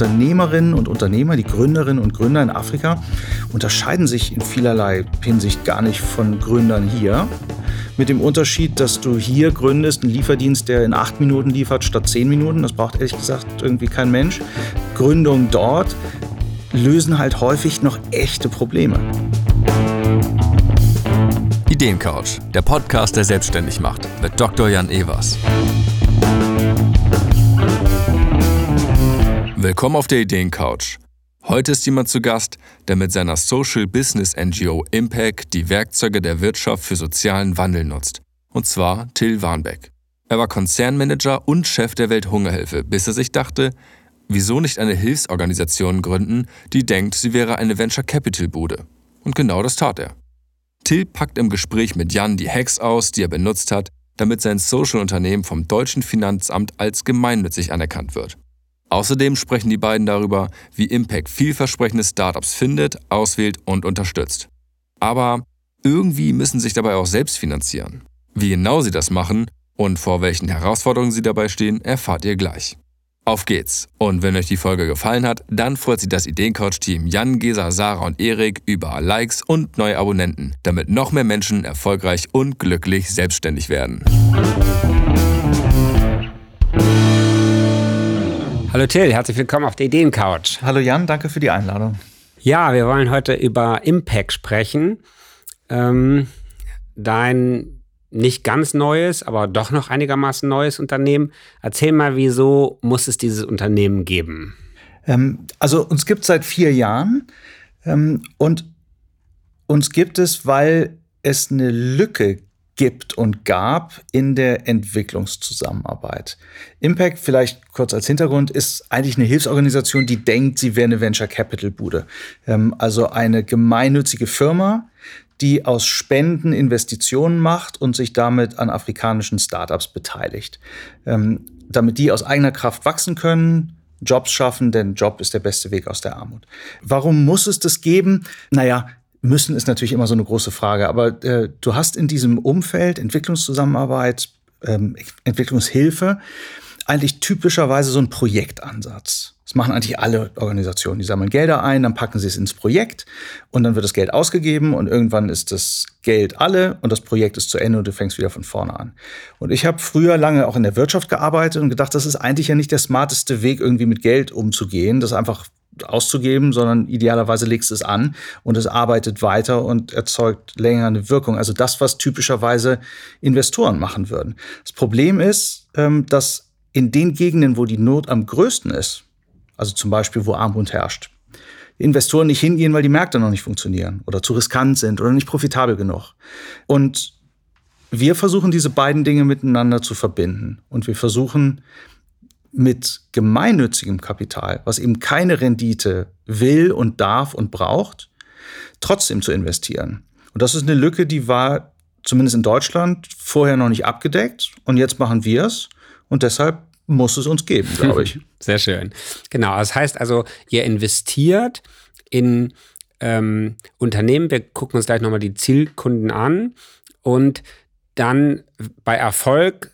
Unternehmerinnen und Unternehmer, die Gründerinnen und Gründer in Afrika, unterscheiden sich in vielerlei Hinsicht gar nicht von Gründern hier. Mit dem Unterschied, dass du hier gründest einen Lieferdienst, der in 8 Minuten liefert statt 10 Minuten. Das braucht ehrlich gesagt irgendwie kein Mensch. Gründungen dort lösen halt häufig noch echte Probleme. Ideencouch, der Podcast, der selbstständig macht, mit Dr. Jan Evers. Willkommen auf der Ideencouch. Heute ist jemand zu Gast, der mit seiner Social Business NGO Impact die Werkzeuge der Wirtschaft für sozialen Wandel nutzt. Und zwar Till Warnbeck. Er war Konzernmanager und Chef der Welthungerhilfe, bis er sich dachte, wieso nicht eine Hilfsorganisation gründen, die denkt, sie wäre eine Venture-Capital-Bude. Und genau das tat er. Till packt im Gespräch mit Jan die Hacks aus, die er benutzt hat, damit sein Social-Unternehmen vom deutschen Finanzamt als gemeinnützig anerkannt wird. Außerdem sprechen die beiden darüber, wie Impact vielversprechende Startups findet, auswählt und unterstützt. Aber irgendwie müssen sie sich dabei auch selbst finanzieren. Wie genau sie das machen und vor welchen Herausforderungen sie dabei stehen, erfahrt ihr gleich. Auf geht's! Und wenn euch die Folge gefallen hat, dann freut sich das Ideencouch-Team Jan, Gesa, Sarah und Erik über Likes und neue Abonnenten, damit noch mehr Menschen erfolgreich und glücklich selbstständig werden. Hallo Till, herzlich willkommen auf der Ideencouch. Hallo Jan, danke für die Einladung. Ja, wir wollen heute über Impact sprechen. Dein nicht ganz neues, aber doch noch einigermaßen neues Unternehmen. Erzähl mal, wieso muss es dieses Unternehmen geben? Also uns gibt es seit 4 Jahren und uns gibt es, weil es eine Lücke gibt und gab in der Entwicklungszusammenarbeit. Impact, vielleicht kurz als Hintergrund, ist eigentlich eine Hilfsorganisation, die denkt, sie wäre eine Venture-Capital-Bude. Also eine gemeinnützige Firma, die aus Spenden Investitionen macht und sich damit an afrikanischen Startups beteiligt. Damit die aus eigener Kraft wachsen können, Jobs schaffen, denn Job ist der beste Weg aus der Armut. Warum muss es das geben? Naja, müssen ist natürlich immer so eine große Frage, aber du hast in diesem Umfeld Entwicklungszusammenarbeit, Entwicklungshilfe eigentlich typischerweise so einen Projektansatz. Das machen eigentlich alle Organisationen. Die sammeln Gelder ein, dann packen sie es ins Projekt und dann wird das Geld ausgegeben und irgendwann ist das Geld alle und das Projekt ist zu Ende und du fängst wieder von vorne an. Und ich habe früher lange auch in der Wirtschaft gearbeitet und gedacht, das ist eigentlich ja nicht der smarteste Weg, irgendwie mit Geld umzugehen, das einfach auszugeben, sondern idealerweise legst du es an und es arbeitet weiter und erzeugt länger eine Wirkung. Also das, was typischerweise Investoren machen würden. Das Problem ist, dass in den Gegenden, wo die Not am größten ist, also zum Beispiel, wo Armut herrscht, Investoren nicht hingehen, weil die Märkte noch nicht funktionieren oder zu riskant sind oder nicht profitabel genug. Und wir versuchen, diese beiden Dinge miteinander zu verbinden. Und wir versuchen, mit gemeinnützigem Kapital, was eben keine Rendite will und darf und braucht, trotzdem zu investieren. Und das ist eine Lücke, die war zumindest in Deutschland vorher noch nicht abgedeckt. Und jetzt machen wir es. Und deshalb muss es uns geben, glaube ich. Sehr schön. Genau, das heißt also, ihr investiert in Unternehmen. Wir gucken uns gleich nochmal die Zielkunden an. Und dann bei Erfolg,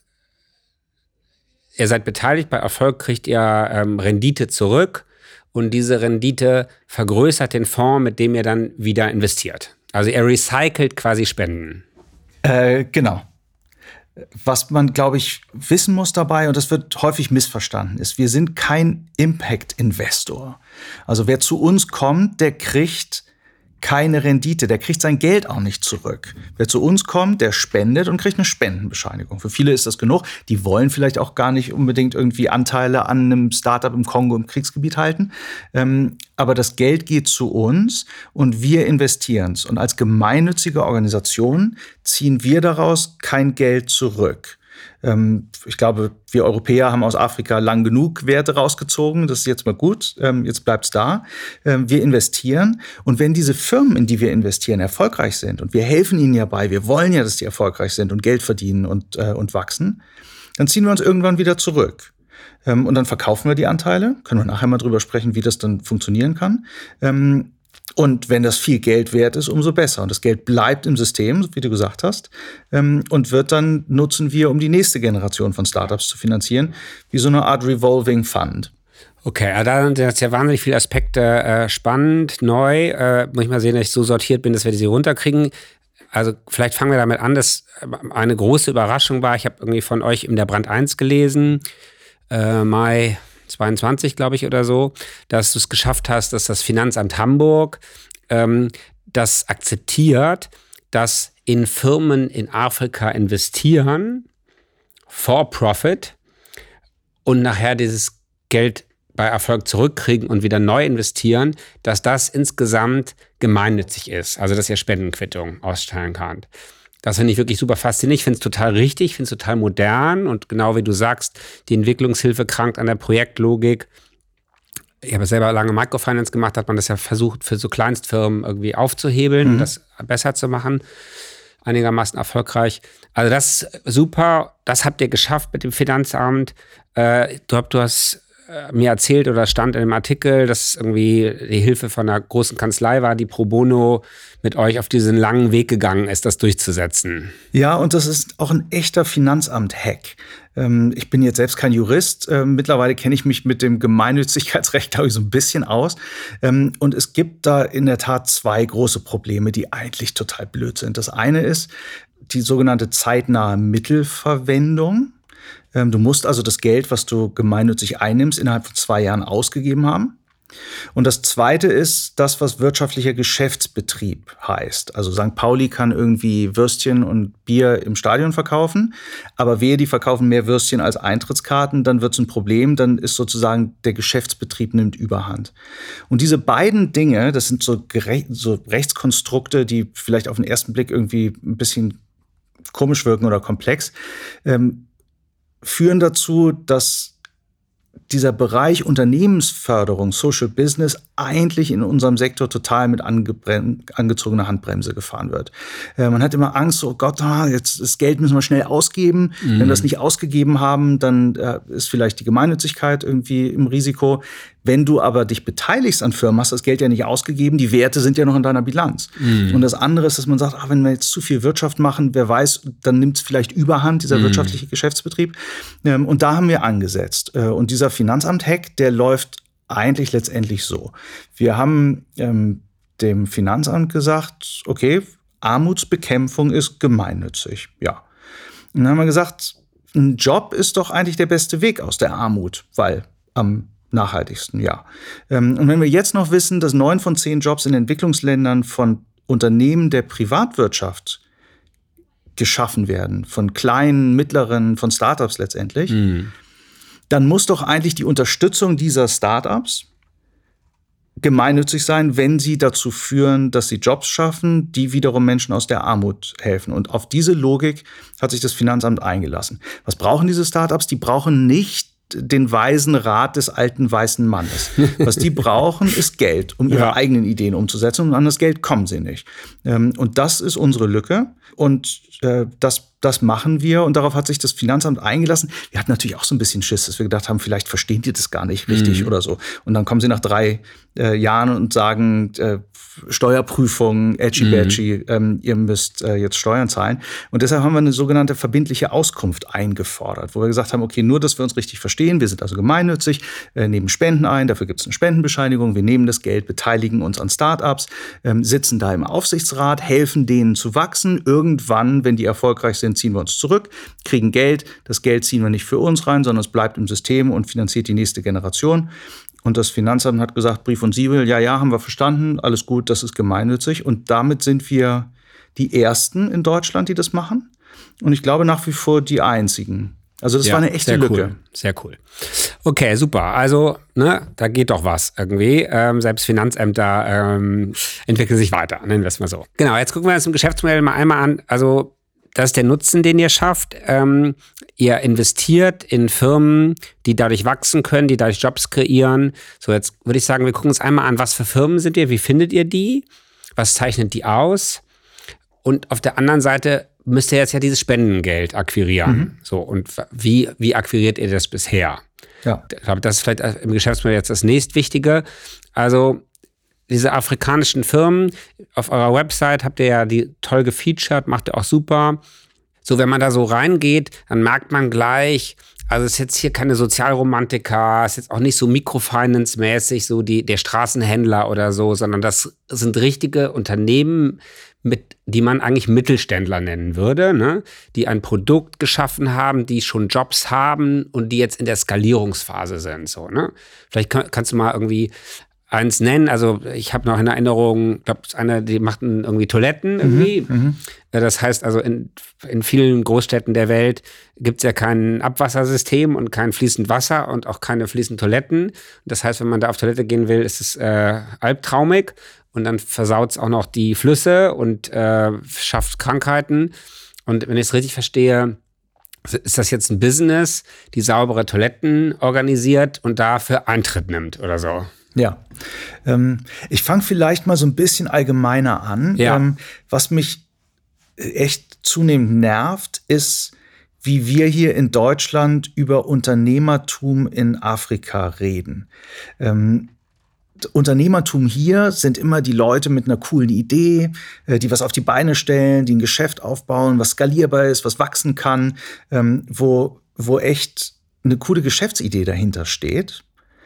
ihr seid beteiligt, bei Erfolg kriegt ihr Rendite zurück und diese Rendite vergrößert den Fonds, mit dem ihr dann wieder investiert. Also ihr recycelt quasi Spenden. Genau. Was man, glaube ich, wissen muss dabei, und das wird häufig missverstanden, ist, wir sind kein Impact-Investor. Also wer zu uns kommt, der kriegt keine Rendite, der kriegt sein Geld auch nicht zurück. Wer zu uns kommt, der spendet und kriegt eine Spendenbescheinigung. Für viele ist das genug. Die wollen vielleicht auch gar nicht unbedingt irgendwie Anteile an einem Startup im Kongo im Kriegsgebiet halten. Aber das Geld geht zu uns und wir investieren es. Und als gemeinnützige Organisation ziehen wir daraus kein Geld zurück. Ich glaube, wir Europäer haben aus Afrika lang genug Werte rausgezogen. Das ist jetzt mal gut. Jetzt bleibt's da. Wir investieren. Und wenn diese Firmen, in die wir investieren, erfolgreich sind, und wir helfen ihnen ja bei, wir wollen ja, dass die erfolgreich sind und Geld verdienen und wachsen, dann ziehen wir uns irgendwann wieder zurück. Und dann verkaufen wir die Anteile. Können wir nachher mal drüber sprechen, wie das dann funktionieren kann. Und wenn das viel Geld wert ist, umso besser. Und das Geld bleibt im System, wie du gesagt hast, und nutzen wir, um die nächste Generation von Startups zu finanzieren, wie so eine Art Revolving Fund. Okay, da sind jetzt ja wahnsinnig viele Aspekte spannend, neu. Muss ich mal sehen, dass ich so sortiert bin, dass wir die runterkriegen. Also vielleicht fangen wir damit an, dass eine große Überraschung war. Ich habe irgendwie von euch in der Brand 1 gelesen, Mai 22, glaube ich, oder so, dass du es geschafft hast, dass das Finanzamt Hamburg das akzeptiert, dass in Firmen in Afrika investieren, for profit, und nachher dieses Geld bei Erfolg zurückkriegen und wieder neu investieren, dass das insgesamt gemeinnützig ist. Also, dass ihr Spendenquittung ausstellen könnt. Das finde ich wirklich super faszinierend. Ich finde es total richtig, ich finde es total modern und genau wie du sagst, die Entwicklungshilfe krankt an der Projektlogik. Ich habe selber lange Microfinance gemacht, hat man das ja versucht, für so Kleinstfirmen irgendwie aufzuhebeln und das besser zu machen. Einigermaßen erfolgreich. Also das ist super, das habt ihr geschafft mit dem Finanzamt. Du hast mir erzählt oder stand in einem Artikel, dass irgendwie die Hilfe von einer großen Kanzlei war, die pro bono mit euch auf diesen langen Weg gegangen ist, das durchzusetzen. Ja, und das ist auch ein echter Finanzamt-Hack. Ich bin jetzt selbst kein Jurist. Mittlerweile kenne ich mich mit dem Gemeinnützigkeitsrecht, glaube ich, so ein bisschen aus. Und es gibt da in der Tat zwei große Probleme, die eigentlich total blöd sind. Das eine ist die sogenannte zeitnahe Mittelverwendung. Du musst also das Geld, was du gemeinnützig einnimmst, innerhalb von 2 Jahren ausgegeben haben. Und das Zweite ist das, was wirtschaftlicher Geschäftsbetrieb heißt. Also St. Pauli kann irgendwie Würstchen und Bier im Stadion verkaufen, aber wehe, die verkaufen mehr Würstchen als Eintrittskarten, dann wird es ein Problem, dann ist sozusagen der Geschäftsbetrieb nimmt Überhand. Und diese beiden Dinge, das sind so Rechtskonstrukte, die vielleicht auf den ersten Blick irgendwie ein bisschen komisch wirken oder komplex, führen dazu, dass dieser Bereich Unternehmensförderung, Social Business, eigentlich in unserem Sektor total mit angezogener Handbremse gefahren wird. Man hat immer Angst, oh Gott, jetzt das Geld müssen wir schnell ausgeben. Wenn wir das nicht ausgegeben haben, dann ist vielleicht die Gemeinnützigkeit irgendwie im Risiko. Wenn du aber dich beteiligst an Firmen, hast das Geld ja nicht ausgegeben, die Werte sind ja noch in deiner Bilanz. Und das andere ist, dass man sagt, wenn wir jetzt zu viel Wirtschaft machen, wer weiß, dann nimmt es vielleicht Überhand, dieser wirtschaftliche Geschäftsbetrieb. Und da haben wir angesetzt. Und dieser Finanzamt-Hack, der läuft eigentlich letztendlich so. Wir haben dem Finanzamt gesagt, okay, Armutsbekämpfung ist gemeinnützig. Ja. Und dann haben wir gesagt, ein Job ist doch eigentlich der beste Weg aus der Armut, weil am nachhaltigsten, ja. Und wenn wir jetzt noch wissen, dass 9 von 10 Jobs in Entwicklungsländern von Unternehmen der Privatwirtschaft geschaffen werden, von kleinen, mittleren, von Startups letztendlich, dann muss doch eigentlich die Unterstützung dieser Startups gemeinnützig sein, wenn sie dazu führen, dass sie Jobs schaffen, die wiederum Menschen aus der Armut helfen. Und auf diese Logik hat sich das Finanzamt eingelassen. Was brauchen diese Startups? Die brauchen nicht den weisen Rat des alten weißen Mannes. Was die brauchen, ist Geld, um ihre eigenen Ideen umzusetzen. Und an das Geld kommen sie nicht. Und das ist unsere Lücke. Und das machen wir. Und darauf hat sich das Finanzamt eingelassen. Wir hatten natürlich auch so ein bisschen Schiss, dass wir gedacht haben, vielleicht verstehen die das gar nicht richtig oder so. Und dann kommen sie nach 3 Jahren und sagen, Steuerprüfung, edgy-badgy, ihr müsst jetzt Steuern zahlen. Und deshalb haben wir eine sogenannte verbindliche Auskunft eingefordert, wo wir gesagt haben, okay, nur, dass wir uns richtig verstehen, wir sind also gemeinnützig, nehmen Spenden ein, dafür gibt es eine Spendenbescheinigung, wir nehmen das Geld, beteiligen uns an Startups, sitzen da im Aufsichtsrat, helfen denen zu wachsen. Irgendwann, wenn die erfolgreich sind, ziehen wir uns zurück, kriegen Geld. Das Geld ziehen wir nicht für uns rein, sondern es bleibt im System und finanziert die nächste Generation. Und das Finanzamt hat gesagt, Brief und Siegel, ja, haben wir verstanden, alles gut, das ist gemeinnützig. Und damit sind wir die Ersten in Deutschland, die das machen. Und ich glaube nach wie vor die Einzigen. Also das war eine echte Lücke. Cool. Sehr cool. Okay, super. Also, da geht doch was irgendwie. Selbst Finanzämter entwickeln sich weiter, nennen wir es mal so. Genau, jetzt gucken wir uns im Geschäftsmodell mal einmal an. Also, das ist der Nutzen, den ihr schafft. Ihr investiert in Firmen, die dadurch wachsen können, die dadurch Jobs kreieren. So, jetzt würde ich sagen, wir gucken uns einmal an, was für Firmen sind ihr, wie findet ihr die, was zeichnet die aus? Und auf der anderen Seite müsst ihr jetzt ja dieses Spendengeld akquirieren. So, und wie akquiriert ihr das bisher? Ja. Ich glaube, das ist vielleicht im Geschäftsmodell jetzt das nächstwichtige. Also diese afrikanischen Firmen, auf eurer Website habt ihr ja die toll gefeatured, macht ihr auch super. So, wenn man da so reingeht, dann merkt man gleich, also es ist jetzt hier keine Sozialromantiker, es ist jetzt auch nicht so Microfinance-mäßig, so der Straßenhändler oder so, sondern das sind richtige Unternehmen, die man eigentlich Mittelständler nennen würde, ne? Die ein Produkt geschaffen haben, die schon Jobs haben und die jetzt in der Skalierungsphase sind. So, ne? Vielleicht kannst du mal irgendwie eins nennen. Also ich habe noch in Erinnerung, ich glaube, einer, die machten irgendwie Toiletten irgendwie. Das heißt also, in vielen Großstädten der Welt gibt es ja kein Abwassersystem und kein fließend Wasser und auch keine fließenden Toiletten. Das heißt, wenn man da auf Toilette gehen will, ist es albtraumig. Und dann versaut es auch noch die Flüsse und schafft Krankheiten. Und wenn ich es richtig verstehe, ist das jetzt ein Business, die saubere Toiletten organisiert und dafür Eintritt nimmt oder so? Ja, ich fange vielleicht mal so ein bisschen allgemeiner an. Ja. Was mich echt zunehmend nervt, ist, wie wir hier in Deutschland über Unternehmertum in Afrika reden. Unternehmertum hier sind immer die Leute mit einer coolen Idee, die was auf die Beine stellen, die ein Geschäft aufbauen, was skalierbar ist, was wachsen kann, wo echt eine coole Geschäftsidee dahinter steht.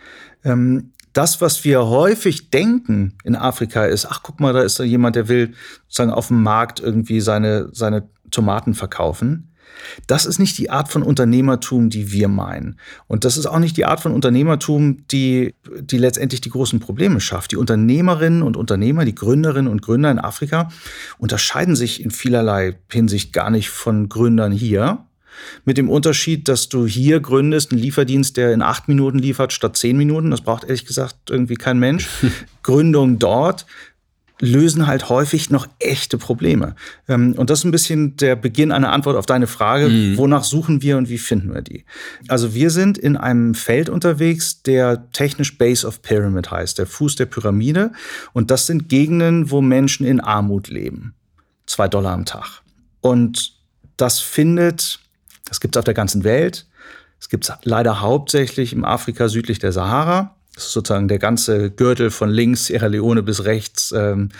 Das, was wir häufig denken in Afrika ist, ach, guck mal, da ist da jemand, der will sozusagen auf dem Markt irgendwie seine Tomaten verkaufen. Das ist nicht die Art von Unternehmertum, die wir meinen. Und das ist auch nicht die Art von Unternehmertum, die letztendlich die großen Probleme schafft. Die Unternehmerinnen und Unternehmer, die Gründerinnen und Gründer in Afrika unterscheiden sich in vielerlei Hinsicht gar nicht von Gründern hier. Mit dem Unterschied, dass du hier gründest, einen Lieferdienst, der in 8 Minuten liefert statt 10 Minuten. Das braucht ehrlich gesagt irgendwie kein Mensch. Gründungen dort lösen halt häufig noch echte Probleme. Und das ist ein bisschen der Beginn einer Antwort auf deine Frage, wonach suchen wir und wie finden wir die? Also wir sind in einem Feld unterwegs, der technisch Base of Pyramid heißt, der Fuß der Pyramide. Und das sind Gegenden, wo Menschen in Armut leben. $2 am Tag. Und das gibt es auf der ganzen Welt. Es gibt es leider hauptsächlich im Afrika südlich der Sahara. Das ist sozusagen der ganze Gürtel von links Sierra Leone bis rechts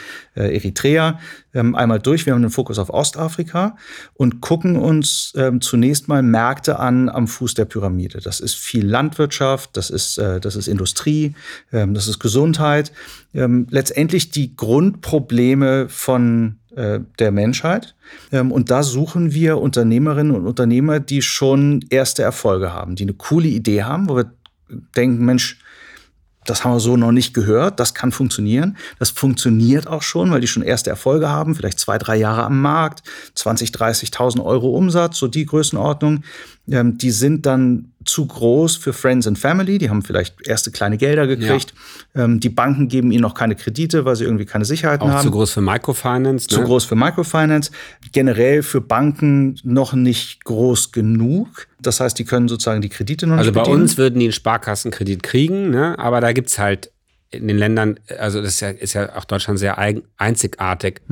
Eritrea einmal durch. Wir haben den Fokus auf Ostafrika und gucken uns zunächst mal Märkte an am Fuß der Pyramide. Das ist viel Landwirtschaft, das ist Industrie, das ist Gesundheit. Letztendlich die Grundprobleme von der Menschheit. Und da suchen wir Unternehmerinnen und Unternehmer, die schon erste Erfolge haben, die eine coole Idee haben, wo wir denken, Mensch, das haben wir so noch nicht gehört, das kann funktionieren. Das funktioniert auch schon, weil die schon erste Erfolge haben, vielleicht 2-3 Jahre am Markt, 20.000, 30.000 Euro Umsatz, so die Größenordnung. Die sind dann zu groß für Friends and Family, die haben vielleicht erste kleine Gelder gekriegt. Ja. Die Banken geben ihnen noch keine Kredite, weil sie irgendwie keine Sicherheiten haben. Auch zu groß für Microfinance. Zu groß für Microfinance. Generell für Banken noch nicht groß genug. Das heißt, die können sozusagen die Kredite noch nicht bedienen. Also bei uns würden die einen Sparkassenkredit kriegen, ne? Aber da gibt es halt in den Ländern, also das ist ja auch Deutschland sehr einzigartig,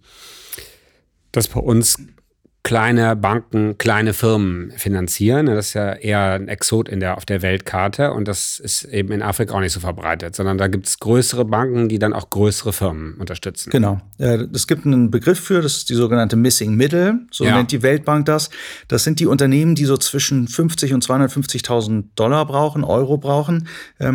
dass bei uns kleine Banken, kleine Firmen finanzieren. Das ist ja eher ein Exot auf der Weltkarte und das ist eben in Afrika auch nicht so verbreitet, sondern da gibt es größere Banken, die dann auch größere Firmen unterstützen. Genau. Es gibt einen Begriff für, das ist die sogenannte Missing Middle, so nennt die Weltbank das. Das sind die Unternehmen, die so zwischen 50 und 250.000 Dollar brauchen, Euro brauchen,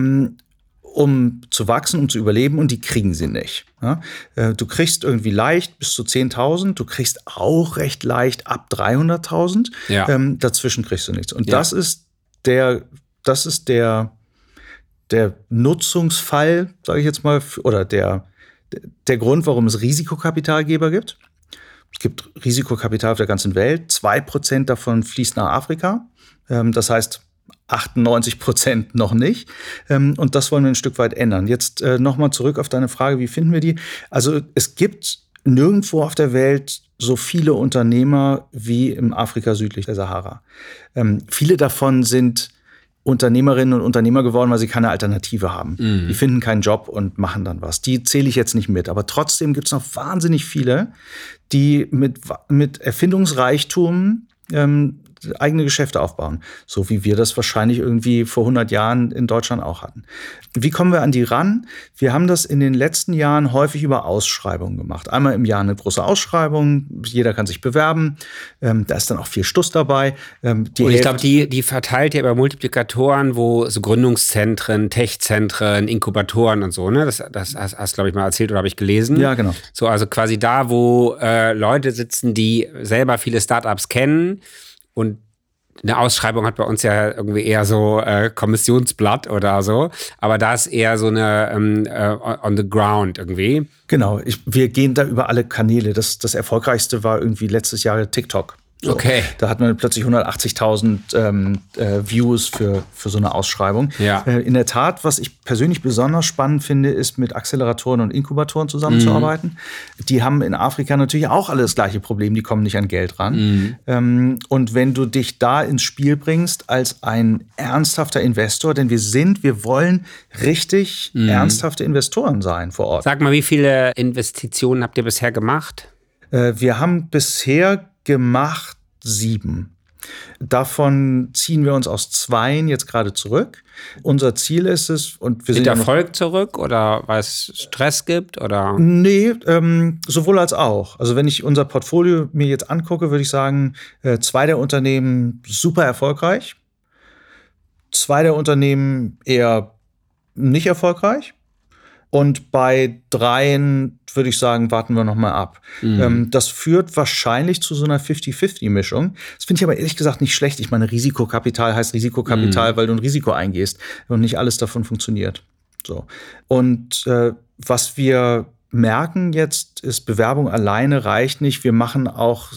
um zu wachsen, um zu überleben, und die kriegen sie nicht. Ja? Du kriegst irgendwie leicht bis zu 10.000, du kriegst auch recht leicht ab 300.000, dazwischen kriegst du nichts. Und das ist der Nutzungsfall, sage ich jetzt mal, oder der Grund, warum es Risikokapitalgeber gibt. Es gibt Risikokapital auf der ganzen Welt, 2% davon fließt nach Afrika. Das heißt, 98% noch nicht. Und das wollen wir ein Stück weit ändern. Jetzt nochmal zurück auf deine Frage, wie finden wir die? Also es gibt nirgendwo auf der Welt so viele Unternehmer wie im Afrika südlich der Sahara. Viele davon sind Unternehmerinnen und Unternehmer geworden, weil sie keine Alternative haben. Die finden keinen Job und machen dann was. Die zähle ich jetzt nicht mit. Aber trotzdem gibt es noch wahnsinnig viele, die mit Erfindungsreichtum eigene Geschäfte aufbauen. So wie wir das wahrscheinlich irgendwie vor 100 Jahren in Deutschland auch hatten. Wie kommen wir an die ran? Wir haben das in den letzten Jahren häufig über Ausschreibungen gemacht. Einmal im Jahr eine große Ausschreibung, jeder kann sich bewerben, da ist dann auch viel Stuss dabei. Und ich glaube, die verteilt ihr über Multiplikatoren, wo so Gründungszentren, Tech-Zentren, Inkubatoren und so, ne? Das hast glaube ich, mal erzählt oder habe ich gelesen. Ja, genau. So, also quasi da, wo Leute sitzen, die selber viele Startups kennen, und eine Ausschreibung hat bei uns ja irgendwie eher so Kommissionsblatt oder so, aber da ist eher so eine on the ground irgendwie. Genau, wir gehen da über alle Kanäle. Das Erfolgreichste war irgendwie letztes Jahr TikTok. So, okay. Da hat man plötzlich 180.000 Views für so eine Ausschreibung. Ja. In der Tat, was ich persönlich besonders spannend finde, ist mit Acceleratoren und Inkubatoren zusammenzuarbeiten. Die haben in Afrika natürlich auch alle das gleiche Problem, die kommen nicht an Geld ran. Und wenn du dich da ins Spiel bringst als ein ernsthafter Investor, denn wir wollen richtig ernsthafte Investoren sein vor Ort. Sag mal, wie viele Investitionen habt ihr bisher gemacht? Wir haben bisher gemacht 7. Davon ziehen wir uns aus 2 jetzt gerade zurück. Unser Ziel ist es, und wir sind mit Erfolg zurück oder weil es Stress gibt? Oder? Nee, sowohl als auch. Also wenn ich unser Portfolio mir jetzt angucke, würde ich sagen, 2 der Unternehmen super erfolgreich, 2 der Unternehmen eher nicht erfolgreich. Und bei 3 würde ich sagen, warten wir noch mal ab. Das führt wahrscheinlich zu so einer 50-50-Mischung. Das finde ich aber ehrlich gesagt nicht schlecht. Ich meine, Risikokapital heißt Risikokapital, weil du ein Risiko eingehst und nicht alles davon funktioniert. So. Und was wir merken jetzt, ist, Bewerbung alleine reicht nicht. Wir machen auch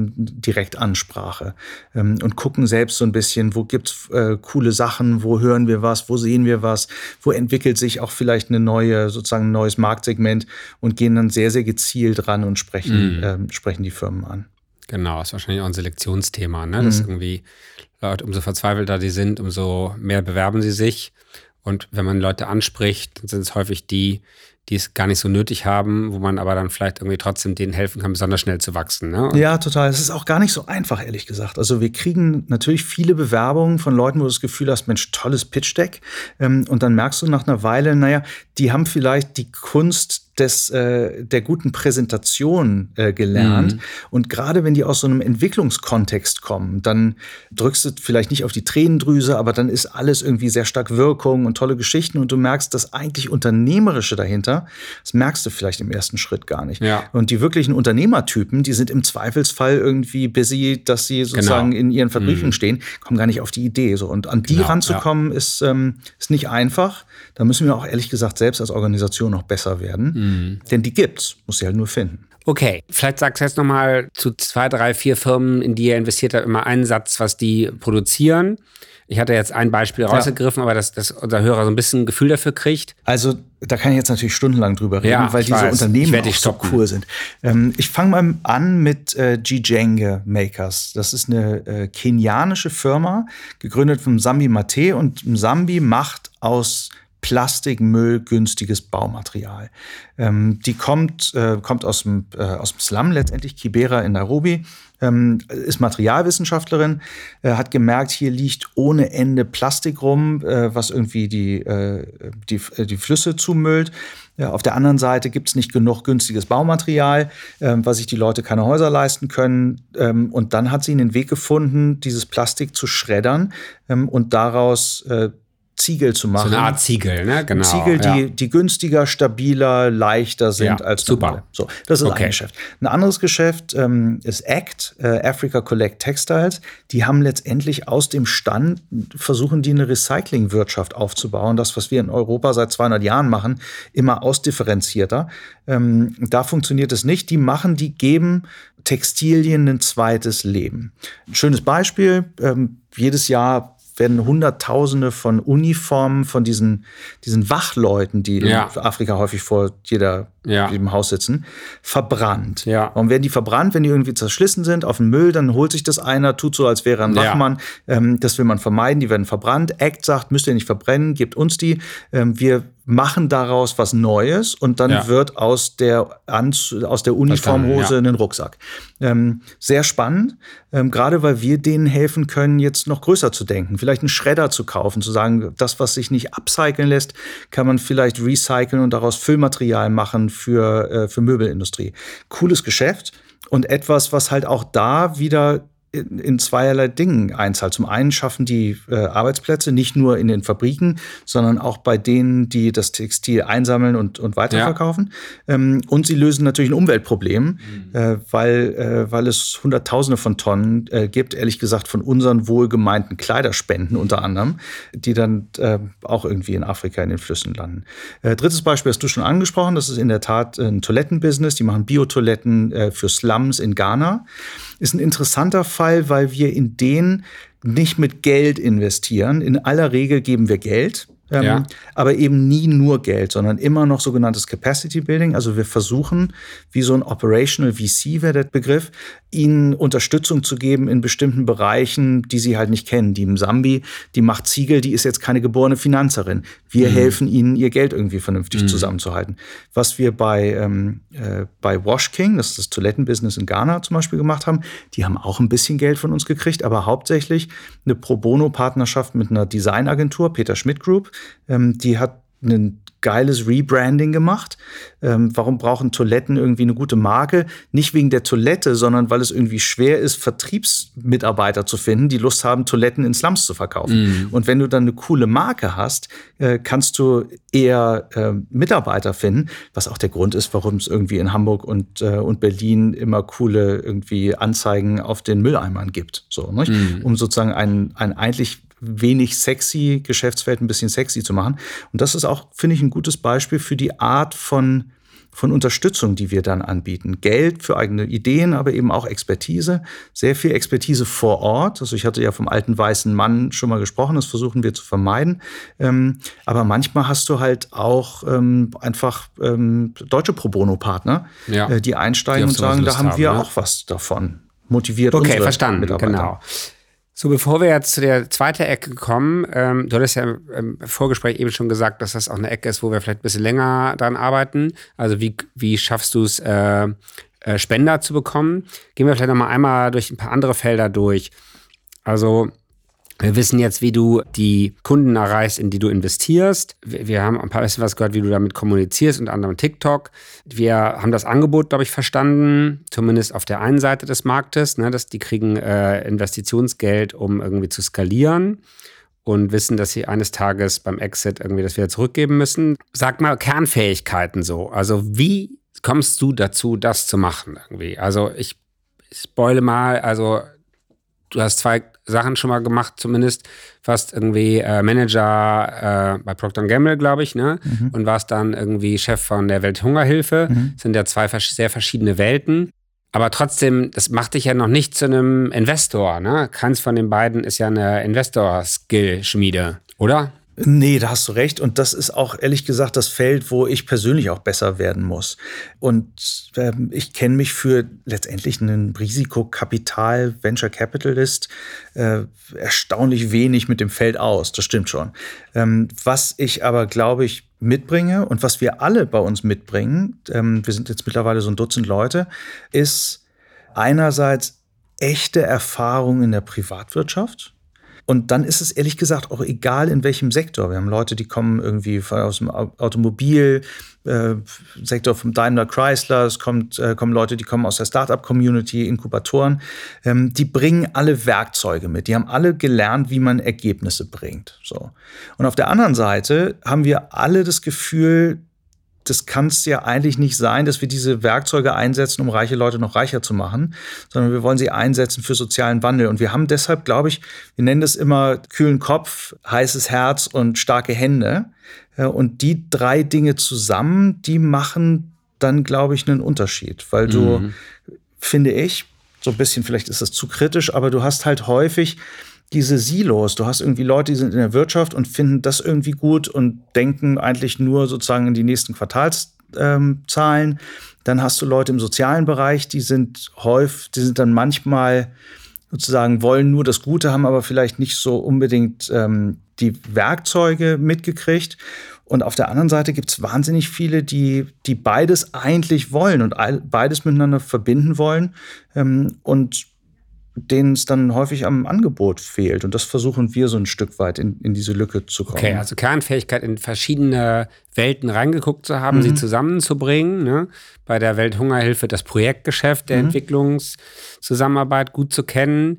Direktansprache und gucken selbst so ein bisschen, wo gibt's coole Sachen, wo hören wir was, wo sehen wir was, wo entwickelt sich auch vielleicht ein neues Marktsegment, und gehen dann sehr, sehr gezielt ran und sprechen die Firmen an. Genau, ist wahrscheinlich auch ein Selektionsthema, ne? Dass irgendwie Leute, umso verzweifelter die sind, umso mehr bewerben sie sich. Und wenn man Leute anspricht, dann sind es häufig die es gar nicht so nötig haben, wo man aber dann vielleicht irgendwie trotzdem denen helfen kann, besonders schnell zu wachsen. Ne? Ja, total. Es ist auch gar nicht so einfach, ehrlich gesagt. Also wir kriegen natürlich viele Bewerbungen von Leuten, wo du das Gefühl hast, Mensch, tolles Pitch-Deck. Und dann merkst du nach einer Weile, die haben vielleicht die Kunst der guten Präsentation gelernt. Und gerade wenn die aus so einem Entwicklungskontext kommen, dann drückst du vielleicht nicht auf die Tränendrüse, aber dann ist alles irgendwie sehr stark Wirkung und tolle Geschichten, und du merkst das eigentlich Unternehmerische dahinter, das merkst du vielleicht im ersten Schritt gar nicht. Ja. Und die wirklichen Unternehmertypen, die sind im Zweifelsfall irgendwie busy, dass sie sozusagen in ihren Fabriken stehen, kommen gar nicht auf die Idee. So. Und an die ranzukommen, ist nicht einfach. Da müssen wir auch ehrlich gesagt selbst als Organisation noch besser werden. Denn die gibt's, muss sie halt nur finden. Okay, vielleicht sagst du jetzt noch mal zu 2, 3, 4 Firmen, in die ihr investiert habt, immer einen Satz, was die produzieren. Ich hatte jetzt ein Beispiel rausgegriffen, aber dass unser Hörer so ein bisschen ein Gefühl dafür kriegt. Also da kann ich jetzt natürlich stundenlang drüber reden, weil diese Unternehmen auch so cool sind. Ich fange mal an mit Gijenge Makers. Das ist eine kenianische Firma, gegründet von Mzambi Mate. Und Mzambi macht aus Plastikmüll günstiges Baumaterial. Die kommt aus dem Slum letztendlich, Kibera in Nairobi, ist Materialwissenschaftlerin, hat gemerkt, hier liegt ohne Ende Plastik rum, was irgendwie die Flüsse zumüllt. Ja, auf der anderen Seite gibt es nicht genug günstiges Baumaterial, weil sich die Leute keine Häuser leisten können. Und dann hat sie einen Weg gefunden, dieses Plastik zu schreddern und daraus Ziegel zu machen. So eine Art Ziegel, ne? Genau. Ziegel, die günstiger, stabiler, leichter sind als normale. So, das ist ein Geschäft. Ein anderes Geschäft ist ACT, Africa Collect Textiles. Die haben letztendlich aus dem Stand, versuchen die eine Recyclingwirtschaft aufzubauen. Das, was wir in Europa seit 200 Jahren machen, immer ausdifferenzierter. Da funktioniert es nicht. Die geben Textilien ein zweites Leben. Ein schönes Beispiel, jedes Jahr werden Hunderttausende von Uniformen von diesen Wachleuten, die in Afrika häufig vor jeder im Haus sitzen, verbrannt. Ja. Warum werden die verbrannt, wenn die irgendwie zerschlissen sind auf den Müll? Dann holt sich das einer, tut so, als wäre er ein Wachmann. Das will man vermeiden, die werden verbrannt. ACT sagt, müsst ihr nicht verbrennen, gebt uns die. Wir machen daraus was Neues und dann wird aus der Uniformhose ein Rucksack. Sehr spannend, gerade weil wir denen helfen können, jetzt noch größer zu denken. Vielleicht einen Schredder zu kaufen, zu sagen, das, was sich nicht upcyclen lässt, kann man vielleicht recyceln und daraus Füllmaterial machen für Möbelindustrie. Cooles Geschäft und etwas, was halt auch da wieder in zweierlei Dingen einzahlt. Zum einen schaffen die Arbeitsplätze nicht nur in den Fabriken, sondern auch bei denen, die das Textil einsammeln und weiterverkaufen. Und sie lösen natürlich ein Umweltproblem, weil es Hunderttausende von Tonnen gibt, ehrlich gesagt, von unseren wohlgemeinten Kleiderspenden unter anderem, die dann auch irgendwie in Afrika in den Flüssen landen. Drittes Beispiel hast du schon angesprochen, das ist in der Tat ein Toilettenbusiness. Die machen Biotoiletten für Slums in Ghana. Ist ein interessanter Fall, weil wir in den nicht mit Geld investieren. In aller Regel geben wir Geld, aber eben nie nur Geld, sondern immer noch sogenanntes Capacity Building. Also wir versuchen, wie so ein Operational VC wäre der Begriff, ihnen Unterstützung zu geben in bestimmten Bereichen, die sie halt nicht kennen. Die Msambi, die macht Ziegel, die ist jetzt keine geborene Finanzerin. Wir helfen ihnen, ihr Geld irgendwie vernünftig zusammenzuhalten. Was wir bei Wash King, das ist das Toilettenbusiness in Ghana zum Beispiel, gemacht haben, die haben auch ein bisschen Geld von uns gekriegt, aber hauptsächlich eine Pro-Bono-Partnerschaft mit einer Designagentur, Peter Schmidt Group. Die hat ein geiles Rebranding gemacht. Warum brauchen Toiletten irgendwie eine gute Marke? Nicht wegen der Toilette, sondern weil es irgendwie schwer ist, Vertriebsmitarbeiter zu finden, die Lust haben, Toiletten in Slums zu verkaufen. Und wenn du dann eine coole Marke hast, kannst du eher Mitarbeiter finden, was auch der Grund ist, warum es irgendwie in Hamburg und Berlin immer coole irgendwie Anzeigen auf den Mülleimern gibt. So, nicht? Um sozusagen ein eigentlich wenig sexy Geschäftsfeld ein bisschen sexy zu machen. Und das ist auch, finde ich, ein gutes Beispiel für die Art von Unterstützung, die wir dann anbieten. Geld für eigene Ideen, aber eben auch Expertise. Sehr viel Expertise vor Ort. Also ich hatte ja vom alten weißen Mann schon mal gesprochen, das versuchen wir zu vermeiden. Aber manchmal hast du halt auch einfach deutsche Pro-Bono-Partner, die einsteigen und sagen, da haben wir auch was davon. Motiviert unsere verstanden, Mitarbeiter. Genau. So, bevor wir jetzt zu der zweiten Ecke kommen, du hattest ja im Vorgespräch eben schon gesagt, dass das auch eine Ecke ist, wo wir vielleicht ein bisschen länger dran arbeiten. Also wie schaffst du es, Spender zu bekommen? Gehen wir vielleicht noch mal einmal durch ein paar andere Felder durch. Also wir wissen jetzt, wie du die Kunden erreichst, in die du investierst. Wir haben ein bisschen was gehört, wie du damit kommunizierst, unter anderem TikTok. Wir haben das Angebot, glaube ich, verstanden, zumindest auf der einen Seite des Marktes, ne, dass die kriegen Investitionsgeld, um irgendwie zu skalieren und wissen, dass sie eines Tages beim Exit irgendwie das wieder zurückgeben müssen. Sag mal Kernfähigkeiten so. Also wie kommst du dazu, das zu machen irgendwie? Also ich spoile mal, also du hast 2 Sachen schon mal gemacht, zumindest fast irgendwie Manager bei Procter & Gamble, glaube ich, ne? Und warst dann irgendwie Chef von der Welthungerhilfe. Das sind ja 2 sehr verschiedene Welten. Aber trotzdem, das macht dich ja noch nicht zu einem Investor, ne? Keins von den beiden ist ja eine Investor-Skill-Schmiede, oder? Nee, da hast du recht. Und das ist auch ehrlich gesagt das Feld, wo ich persönlich auch besser werden muss. Und ich kenne mich für letztendlich einen Risikokapital, Venture Capitalist, erstaunlich wenig mit dem Feld aus. Das stimmt schon. Was ich aber, glaube ich, mitbringe und was wir alle bei uns mitbringen, wir sind jetzt mittlerweile so ein Dutzend Leute, ist einerseits echte Erfahrung in der Privatwirtschaft. Und dann ist es ehrlich gesagt auch egal, in welchem Sektor. Wir haben Leute, die kommen irgendwie aus dem Automobilsektor vom Daimler Chrysler. Es kommen Leute, die kommen aus der Startup-Community, Inkubatoren. Die bringen alle Werkzeuge mit. Die haben alle gelernt, wie man Ergebnisse bringt. So. Und auf der anderen Seite haben wir alle das Gefühl, das kann es ja eigentlich nicht sein, dass wir diese Werkzeuge einsetzen, um reiche Leute noch reicher zu machen, sondern wir wollen sie einsetzen für sozialen Wandel. Und wir haben deshalb, glaube ich, wir nennen das immer kühlen Kopf, heißes Herz und starke Hände. Und die 3 Dinge zusammen, die machen dann, glaube ich, einen Unterschied. Weil du, finde ich, so ein bisschen, vielleicht ist das zu kritisch, aber du hast halt häufig diese Silos. Du hast irgendwie Leute, die sind in der Wirtschaft und finden das irgendwie gut und denken eigentlich nur sozusagen in die nächsten Quartalszahlen zahlen. Dann hast du Leute im sozialen Bereich, die sind dann manchmal sozusagen wollen nur das Gute, haben aber vielleicht nicht so unbedingt die Werkzeuge mitgekriegt. Und auf der anderen Seite gibt es wahnsinnig viele, die beides eigentlich wollen und beides miteinander verbinden wollen und denen es dann häufig am Angebot fehlt. Und das versuchen wir so ein Stück weit in diese Lücke zu kommen. Okay, also Kernfähigkeit, in verschiedene Welten reingeguckt zu haben, sie zusammenzubringen. Ne? Bei der Welthungerhilfe das Projektgeschäft der Entwicklungszusammenarbeit gut zu kennen.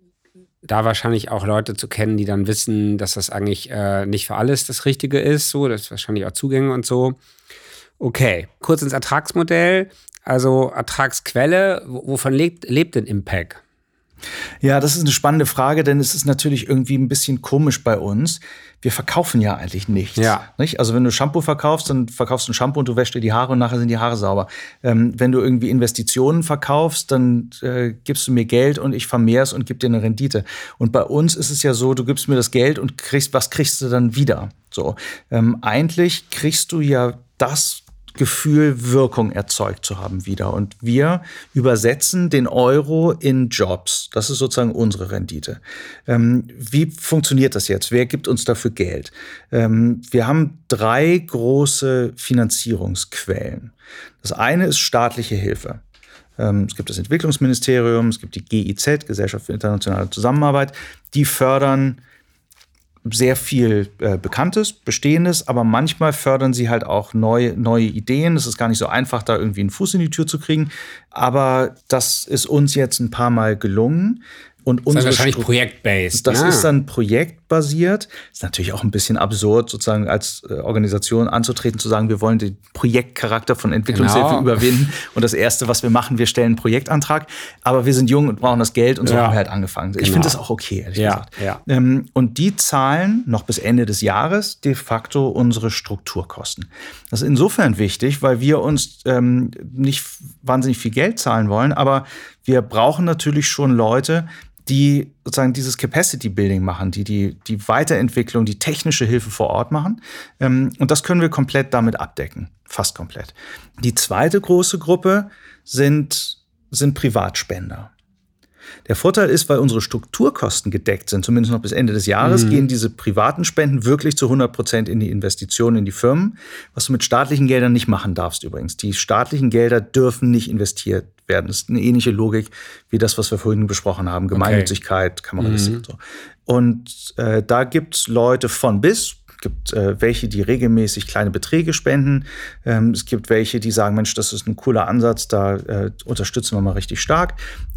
Da wahrscheinlich auch Leute zu kennen, die dann wissen, dass das eigentlich nicht für alles das Richtige ist. So, das ist wahrscheinlich auch Zugänge und so. Okay, kurz ins Ertragsmodell. Also Ertragsquelle, wovon lebt denn Impact? Ja, das ist eine spannende Frage, denn es ist natürlich irgendwie ein bisschen komisch bei uns. Wir verkaufen ja eigentlich nichts. Ja. Nicht? Also wenn du Shampoo verkaufst, dann verkaufst du ein Shampoo und du wäschst dir die Haare und nachher sind die Haare sauber. Wenn du irgendwie Investitionen verkaufst, dann gibst du mir Geld und ich vermehre es und gebe dir eine Rendite. Und bei uns ist es ja so, du gibst mir das Geld und was kriegst du dann wieder? So, eigentlich kriegst du ja das Gefühl, Wirkung erzeugt zu haben wieder. Und wir übersetzen den Euro in Jobs. Das ist sozusagen unsere Rendite. Wie funktioniert das jetzt? Wer gibt uns dafür Geld? Wir haben 3 große Finanzierungsquellen. Das eine ist staatliche Hilfe. Es gibt das Entwicklungsministerium, es gibt die GIZ, Gesellschaft für internationale Zusammenarbeit. Die fördern sehr viel Bekanntes, Bestehendes, aber manchmal fördern sie halt auch neue Ideen. Es ist gar nicht so einfach, da irgendwie einen Fuß in die Tür zu kriegen. Aber das ist uns jetzt ein paar Mal gelungen. Und das ist wahrscheinlich projektbased. Das ist dann projektbasiert. Ist natürlich auch ein bisschen absurd, sozusagen als Organisation anzutreten, zu sagen, wir wollen den Projektcharakter von Entwicklungshilfe überwinden. Und das Erste, was wir machen, wir stellen einen Projektantrag. Aber wir sind jung und brauchen das Geld und so haben wir halt angefangen. Ich finde das auch okay, ehrlich gesagt. Ja. Und die zahlen noch bis Ende des Jahres de facto unsere Strukturkosten. Das ist insofern wichtig, weil wir uns nicht wahnsinnig viel Geld zahlen wollen, aber wir brauchen natürlich schon Leute, die sozusagen dieses Capacity-Building machen, die Weiterentwicklung, die technische Hilfe vor Ort machen. Und das können wir komplett damit abdecken, fast komplett. Die zweite große Gruppe sind Privatspender. Der Vorteil ist, weil unsere Strukturkosten gedeckt sind, zumindest noch bis Ende des Jahres, gehen diese privaten Spenden wirklich zu 100% in die Investitionen in die Firmen, was du mit staatlichen Geldern nicht machen darfst übrigens. Die staatlichen Gelder dürfen nicht investiert werden. Das ist eine ähnliche Logik wie das, was wir vorhin besprochen haben. Gemeinnützigkeit, Kameralistik und so. Und da gibt es Leute von bis. Es gibt welche, die regelmäßig kleine Beträge spenden. Es gibt welche, die sagen, Mensch, das ist ein cooler Ansatz, da unterstützen wir mal richtig stark.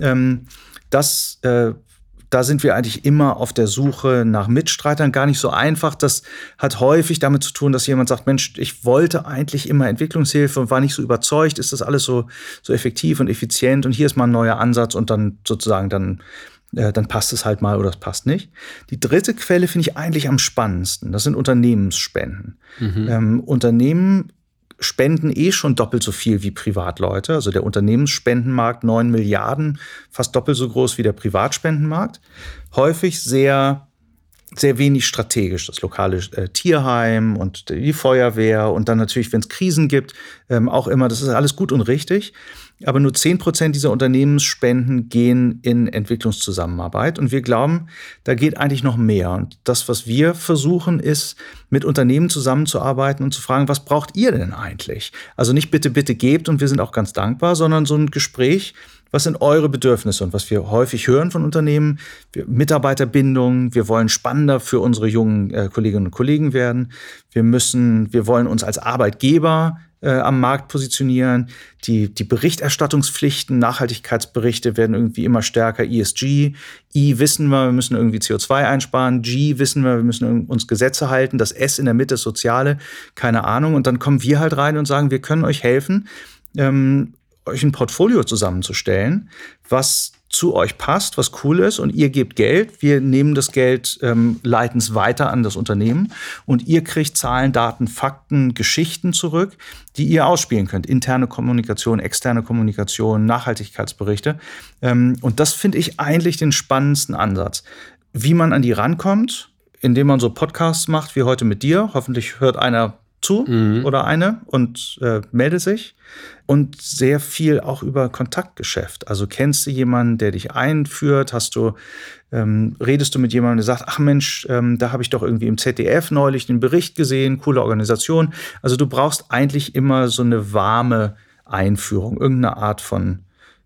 Da sind wir eigentlich immer auf der Suche nach Mitstreitern. Gar nicht so einfach. Das hat häufig damit zu tun, dass jemand sagt, Mensch, ich wollte eigentlich immer Entwicklungshilfe und war nicht so überzeugt, ist das alles so effektiv und effizient und hier ist mal ein neuer Ansatz und dann sozusagen dann passt es halt mal oder es passt nicht. Die dritte Quelle finde ich eigentlich am spannendsten. Das sind Unternehmensspenden. Unternehmen spenden schon doppelt so viel wie Privatleute. Also der Unternehmensspendenmarkt 9 Milliarden, fast doppelt so groß wie der Privatspendenmarkt. Häufig sehr, sehr wenig strategisch. Das lokale Tierheim und die Feuerwehr und dann natürlich, wenn es Krisen gibt, auch immer, das ist alles gut und richtig. Aber nur 10% dieser Unternehmensspenden gehen in Entwicklungszusammenarbeit. Und wir glauben, da geht eigentlich noch mehr. Und das, was wir versuchen, ist, mit Unternehmen zusammenzuarbeiten und zu fragen, was braucht ihr denn eigentlich? Also nicht bitte, bitte gebt und wir sind auch ganz dankbar, sondern so ein Gespräch, was sind eure Bedürfnisse? Und was wir häufig hören von Unternehmen, Mitarbeiterbindung, wir wollen spannender für unsere jungen Kolleginnen und Kollegen werden. Wir wollen uns als Arbeitgeber am Markt positionieren. Die Berichterstattungspflichten, Nachhaltigkeitsberichte werden irgendwie immer stärker. ESG, I wissen wir müssen irgendwie CO2 einsparen. G wissen wir müssen uns Gesetze halten. Das S in der Mitte, das Soziale, keine Ahnung. Und dann kommen wir halt rein und sagen, wir können euch helfen, euch ein Portfolio zusammenzustellen, was zu euch passt, was cool ist und ihr gebt Geld. Wir nehmen das Geld, leiten es weiter an das Unternehmen und ihr kriegt Zahlen, Daten, Fakten, Geschichten zurück, die ihr ausspielen könnt. Interne Kommunikation, externe Kommunikation, Nachhaltigkeitsberichte. Und das finde ich eigentlich den spannendsten Ansatz. Wie man an die rankommt, indem man so Podcasts macht wie heute mit dir. Hoffentlich hört einer zu oder eine und meldet sich. Und sehr viel auch über Kontaktgeschäft. Also kennst du jemanden, der dich einführt? Redest du mit jemandem, der sagt, ach Mensch, da habe ich doch irgendwie im ZDF neulich einen Bericht gesehen, coole Organisation. Also du brauchst eigentlich immer so eine warme Einführung, irgendeine Art von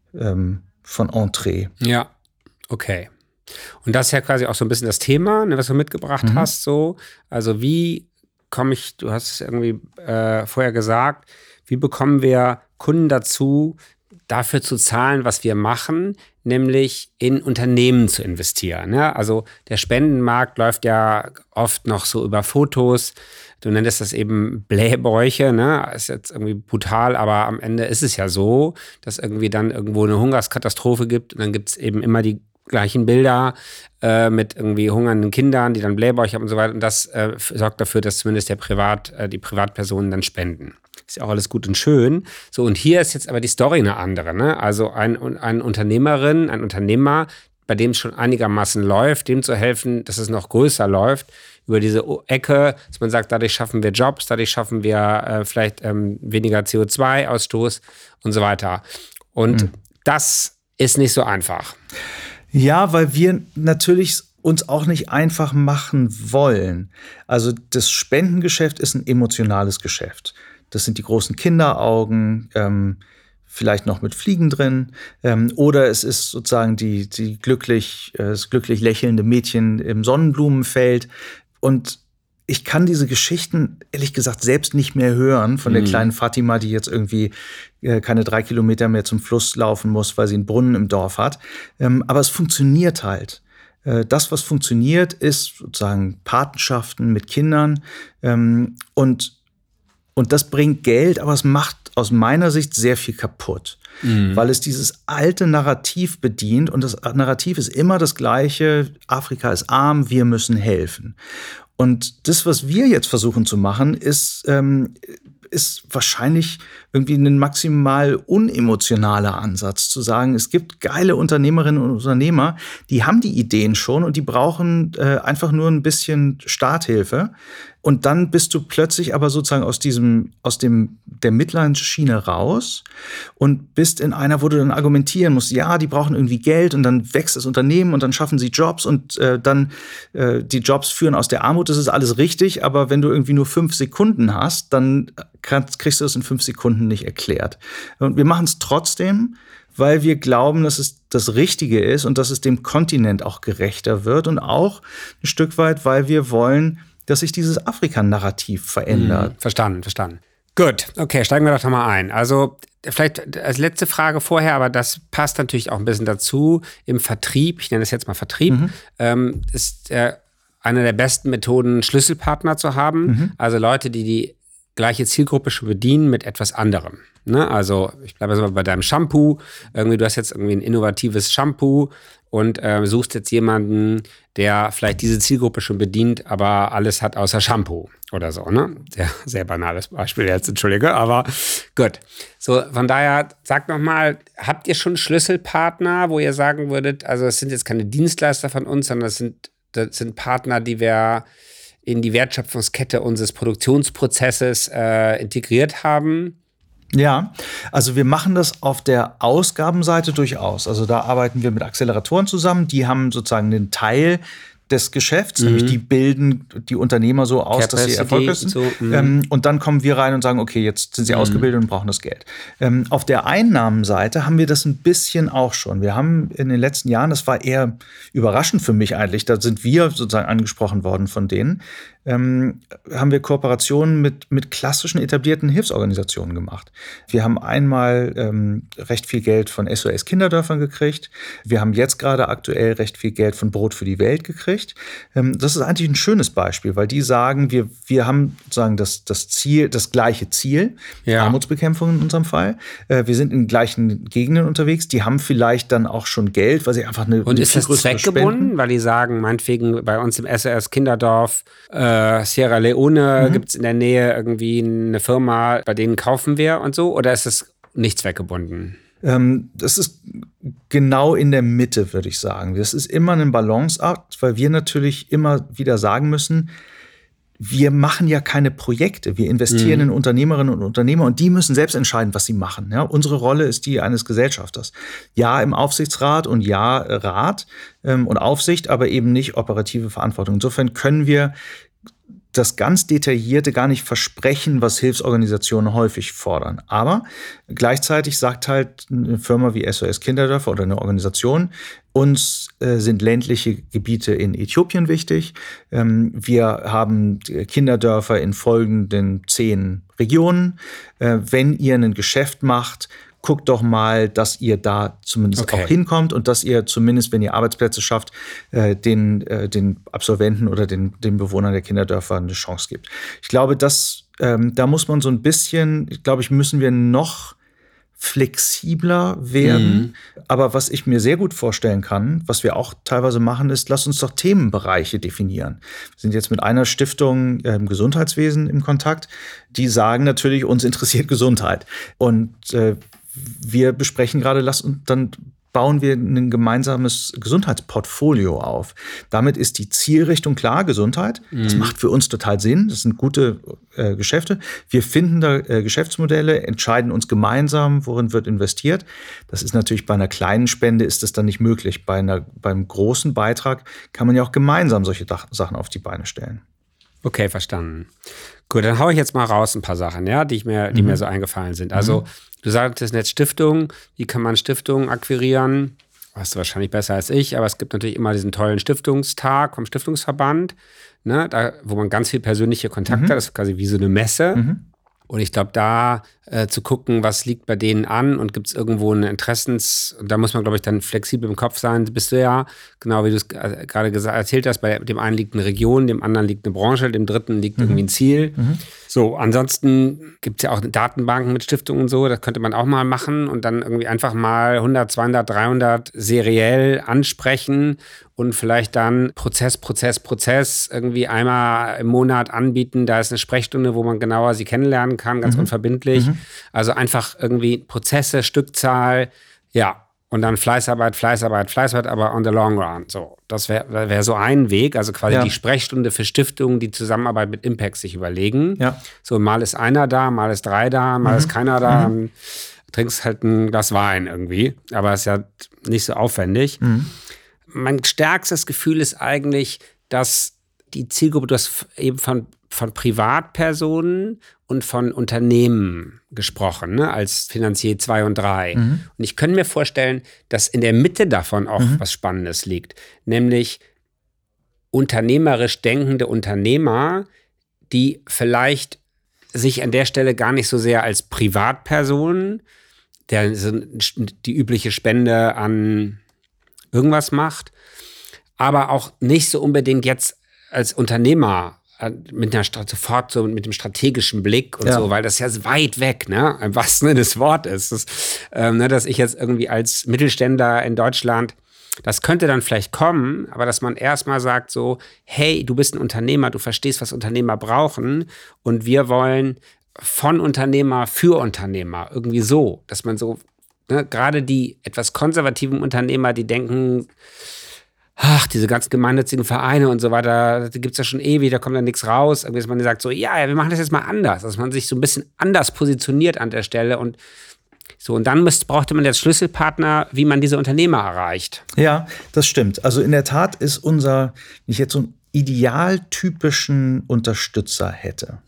Entree. Ja, okay. Und das ist ja quasi auch so ein bisschen das Thema, ne, was du mitgebracht hast. So. Also wie komme ich, du hast es irgendwie vorher gesagt, wie bekommen wir Kunden dazu, dafür zu zahlen, was wir machen, nämlich in Unternehmen zu investieren. Ja? Also der Spendenmarkt läuft ja oft noch so über Fotos. Du nennst das eben Blähbräuche, ne? Ist jetzt irgendwie brutal, aber am Ende ist es ja so, dass irgendwie dann irgendwo eine Hungerskatastrophe gibt und dann gibt es eben immer die gleichen Bilder mit irgendwie hungernden Kindern, die dann Blähbauch haben und so weiter. Und das sorgt dafür, dass zumindest die Privatpersonen dann spenden. Ist ja auch alles gut und schön. So, und hier ist jetzt aber die Story eine andere. Ne? Also ein Unternehmer, bei dem es schon einigermaßen läuft, dem zu helfen, dass es noch größer läuft, über diese Ecke, dass man sagt, dadurch schaffen wir Jobs, dadurch schaffen wir vielleicht weniger CO2-Ausstoß und so weiter. Und das ist nicht so einfach. Ja, weil wir natürlich uns auch nicht einfach machen wollen. Also das Spendengeschäft ist ein emotionales Geschäft. Das sind die großen Kinderaugen, vielleicht noch mit Fliegen drin. Oder es ist sozusagen das glücklich lächelnde Mädchen im Sonnenblumenfeld. Und ich kann diese Geschichten, ehrlich gesagt, selbst nicht mehr hören von der kleinen Fatima, die jetzt irgendwie keine 3 Kilometer mehr zum Fluss laufen muss, weil sie einen Brunnen im Dorf hat. Aber es funktioniert halt. Das, was funktioniert, ist sozusagen Patenschaften mit Kindern. Und das bringt Geld, aber es macht aus meiner Sicht sehr viel kaputt. Weil es dieses alte Narrativ bedient. Und das Narrativ ist immer das gleiche. Afrika ist arm, wir müssen helfen. Und das, was wir jetzt versuchen zu machen, ist wahrscheinlich irgendwie ein maximal unemotionaler Ansatz, zu sagen, es gibt geile Unternehmerinnen und Unternehmer, die haben die Ideen schon und die brauchen einfach nur ein bisschen Starthilfe. Und dann bist du plötzlich aber sozusagen aus der Mitleidsschiene raus und bist in einer, wo du dann argumentieren musst, ja, die brauchen irgendwie Geld und dann wächst das Unternehmen und dann schaffen sie Jobs und dann die Jobs führen aus der Armut, das ist alles richtig, aber wenn du irgendwie nur 5 Sekunden hast, dann kriegst du das in 5 Sekunden nicht erklärt. Und wir machen es trotzdem, weil wir glauben, dass es das Richtige ist und dass es dem Kontinent auch gerechter wird und auch ein Stück weit, weil wir wollen, dass sich dieses Afrika-Narrativ verändert. Verstanden. Gut, okay, steigen wir doch mal ein. Also vielleicht als letzte Frage vorher, aber das passt natürlich auch ein bisschen dazu. Im Vertrieb, ich nenne das jetzt mal Vertrieb, ist eine der besten Methoden, Schlüsselpartner zu haben. Also Leute, die gleiche Zielgruppe schon bedienen mit etwas anderem. Ne? Also ich bleibe also bei deinem Shampoo. Du hast jetzt irgendwie ein innovatives Shampoo und suchst jetzt jemanden, der vielleicht diese Zielgruppe schon bedient, aber alles hat außer Shampoo oder so. Ne? Sehr banales Beispiel jetzt, entschuldige, aber gut. So, von daher, sag noch mal, habt ihr schon Schlüsselpartner, wo ihr sagen würdet, also es sind jetzt keine Dienstleister von uns, sondern das sind Partner, die wir in die Wertschöpfungskette unseres Produktionsprozesses integriert haben? Ja, also wir machen das auf der Ausgabenseite durchaus. Also da arbeiten wir mit Acceleratoren zusammen. Die haben sozusagen einen Teil des Geschäfts, nämlich die bilden die Unternehmer so aus, dass sie erfolgreich sind. So, und dann kommen wir rein und sagen, okay, jetzt sind sie ausgebildet und brauchen das Geld. Auf der Einnahmenseite haben wir das ein bisschen auch schon. Wir haben in den letzten Jahren, das war eher überraschend für mich eigentlich, da sind wir sozusagen angesprochen worden von denen, haben wir Kooperationen mit klassischen etablierten Hilfsorganisationen gemacht. Wir haben einmal recht viel Geld von SOS Kinderdörfern gekriegt. Wir haben jetzt gerade aktuell recht viel Geld von Brot für die Welt gekriegt. Das ist eigentlich ein schönes Beispiel, weil die sagen, wir haben sozusagen das gleiche Ziel, Armutsbekämpfung in unserem Fall. Wir sind in gleichen Gegenden unterwegs. Die haben vielleicht dann auch schon Geld, weil sie einfach Und ist das zweckgebunden, weil die sagen, meinetwegen bei uns im SOS Kinderdorf Sierra Leone gibt es in der Nähe irgendwie eine Firma, bei denen kaufen wir und so? Oder ist es nicht zweckgebunden? Das ist genau in der Mitte, würde ich sagen. Das ist immer ein Balanceakt, weil wir natürlich immer wieder sagen müssen, wir machen ja keine Projekte. Wir investieren in Unternehmerinnen und Unternehmer und die müssen selbst entscheiden, was sie machen. Ja, unsere Rolle ist die eines Gesellschafters. Ja, im Aufsichtsrat und ja, Rat und Aufsicht, aber eben nicht operative Verantwortung. Insofern können wir das ganz Detaillierte gar nicht versprechen, was Hilfsorganisationen häufig fordern. Aber gleichzeitig sagt halt eine Firma wie SOS Kinderdörfer oder eine Organisation, uns sind ländliche Gebiete in Äthiopien wichtig. Wir haben Kinderdörfer in folgenden 10 Regionen. Wenn ihr ein Geschäft macht, guckt doch mal, dass ihr da zumindest auch hinkommt und dass ihr zumindest, wenn ihr Arbeitsplätze schafft, den Absolventen oder den Bewohnern der Kinderdörfer eine Chance gibt. Ich glaube, da muss man so ein bisschen, müssen wir noch flexibler werden. Aber was ich mir sehr gut vorstellen kann, was wir auch teilweise machen, ist, lass uns doch Themenbereiche definieren. Wir sind jetzt mit einer Stiftung im Gesundheitswesen im Kontakt. Die sagen natürlich, uns interessiert Gesundheit. Und wir besprechen gerade, dann bauen wir ein gemeinsames Gesundheitsportfolio auf. Damit ist die Zielrichtung klar, Gesundheit. Das macht für uns total Sinn. Das sind gute Geschäfte. Wir finden da Geschäftsmodelle, entscheiden uns gemeinsam, worin wird investiert. Das ist natürlich bei einer kleinen Spende ist das dann nicht möglich. Beim großen Beitrag kann man ja auch gemeinsam solche Sachen auf die Beine stellen. Okay, verstanden. Gut, dann hau ich jetzt mal raus ein paar Sachen, ja, die mir so eingefallen sind. Also du sagtest jetzt Stiftung, wie kann man Stiftungen akquirieren? Weißt du wahrscheinlich besser als ich, aber es gibt natürlich immer diesen tollen Stiftungstag vom Stiftungsverband, ne, da, wo man ganz viel persönliche Kontakte hat, das ist quasi wie so eine Messe. Und ich glaube, da zu gucken, was liegt bei denen an und gibt es irgendwo eine da muss man, glaube ich, dann flexibel im Kopf sein. Bist du ja, genau wie du es gerade erzählt hast, bei dem einen liegt eine Region, dem anderen liegt eine Branche, dem dritten liegt irgendwie ein Ziel. So, ansonsten gibt es ja auch Datenbanken mit Stiftungen und so, das könnte man auch mal machen und dann irgendwie einfach mal 100, 200, 300 seriell ansprechen und vielleicht dann Prozess irgendwie einmal im Monat anbieten. Da ist eine Sprechstunde, wo man genauer sie kennenlernen kann, ganz unverbindlich. Also einfach irgendwie Prozesse, Stückzahl, ja. Und dann Fleißarbeit, aber on the long run. So, das wär so ein Weg, also quasi die Sprechstunde für Stiftungen, die Zusammenarbeit mit Impact sich überlegen. Ja. So, mal ist einer da, mal ist 3 da, mal ist keiner da. Dann trinkst halt ein Glas Wein irgendwie. Aber ist ja nicht so aufwendig. Mein stärkstes Gefühl ist eigentlich, dass die Zielgruppe, du hast eben von Privatpersonen und von Unternehmen gesprochen, ne, als Finanzier 2 und 3. Und ich könnte mir vorstellen, dass in der Mitte davon auch was Spannendes liegt. Nämlich unternehmerisch denkende Unternehmer, die vielleicht sich an der Stelle gar nicht so sehr als Privatperson, der die übliche Spende an irgendwas macht, aber auch nicht so unbedingt jetzt als Unternehmer sofort so mit dem strategischen Blick und so, weil das ja weit weg, ne, im wahrsten Sinne des Wortes ist, dass ich jetzt irgendwie als Mittelständler in Deutschland, das könnte dann vielleicht kommen, aber dass man erstmal sagt so, hey, du bist ein Unternehmer, du verstehst, was Unternehmer brauchen und wir wollen von Unternehmer für Unternehmer, irgendwie so, dass man so, ne, gerade die etwas konservativen Unternehmer, die denken, ach, diese ganz gemeinnützigen Vereine und so weiter, die gibt es ja schon ewig, da kommt dann nichts raus. Irgendwie, dass man sagt so, ja, wir machen das jetzt mal anders. Dass man sich so ein bisschen anders positioniert an der Stelle und so. Und dann brauchte man jetzt Schlüsselpartner, wie man diese Unternehmer erreicht. Ja, das stimmt. Also in der Tat ist wenn ich jetzt so einen idealtypischen Unterstützer hätte,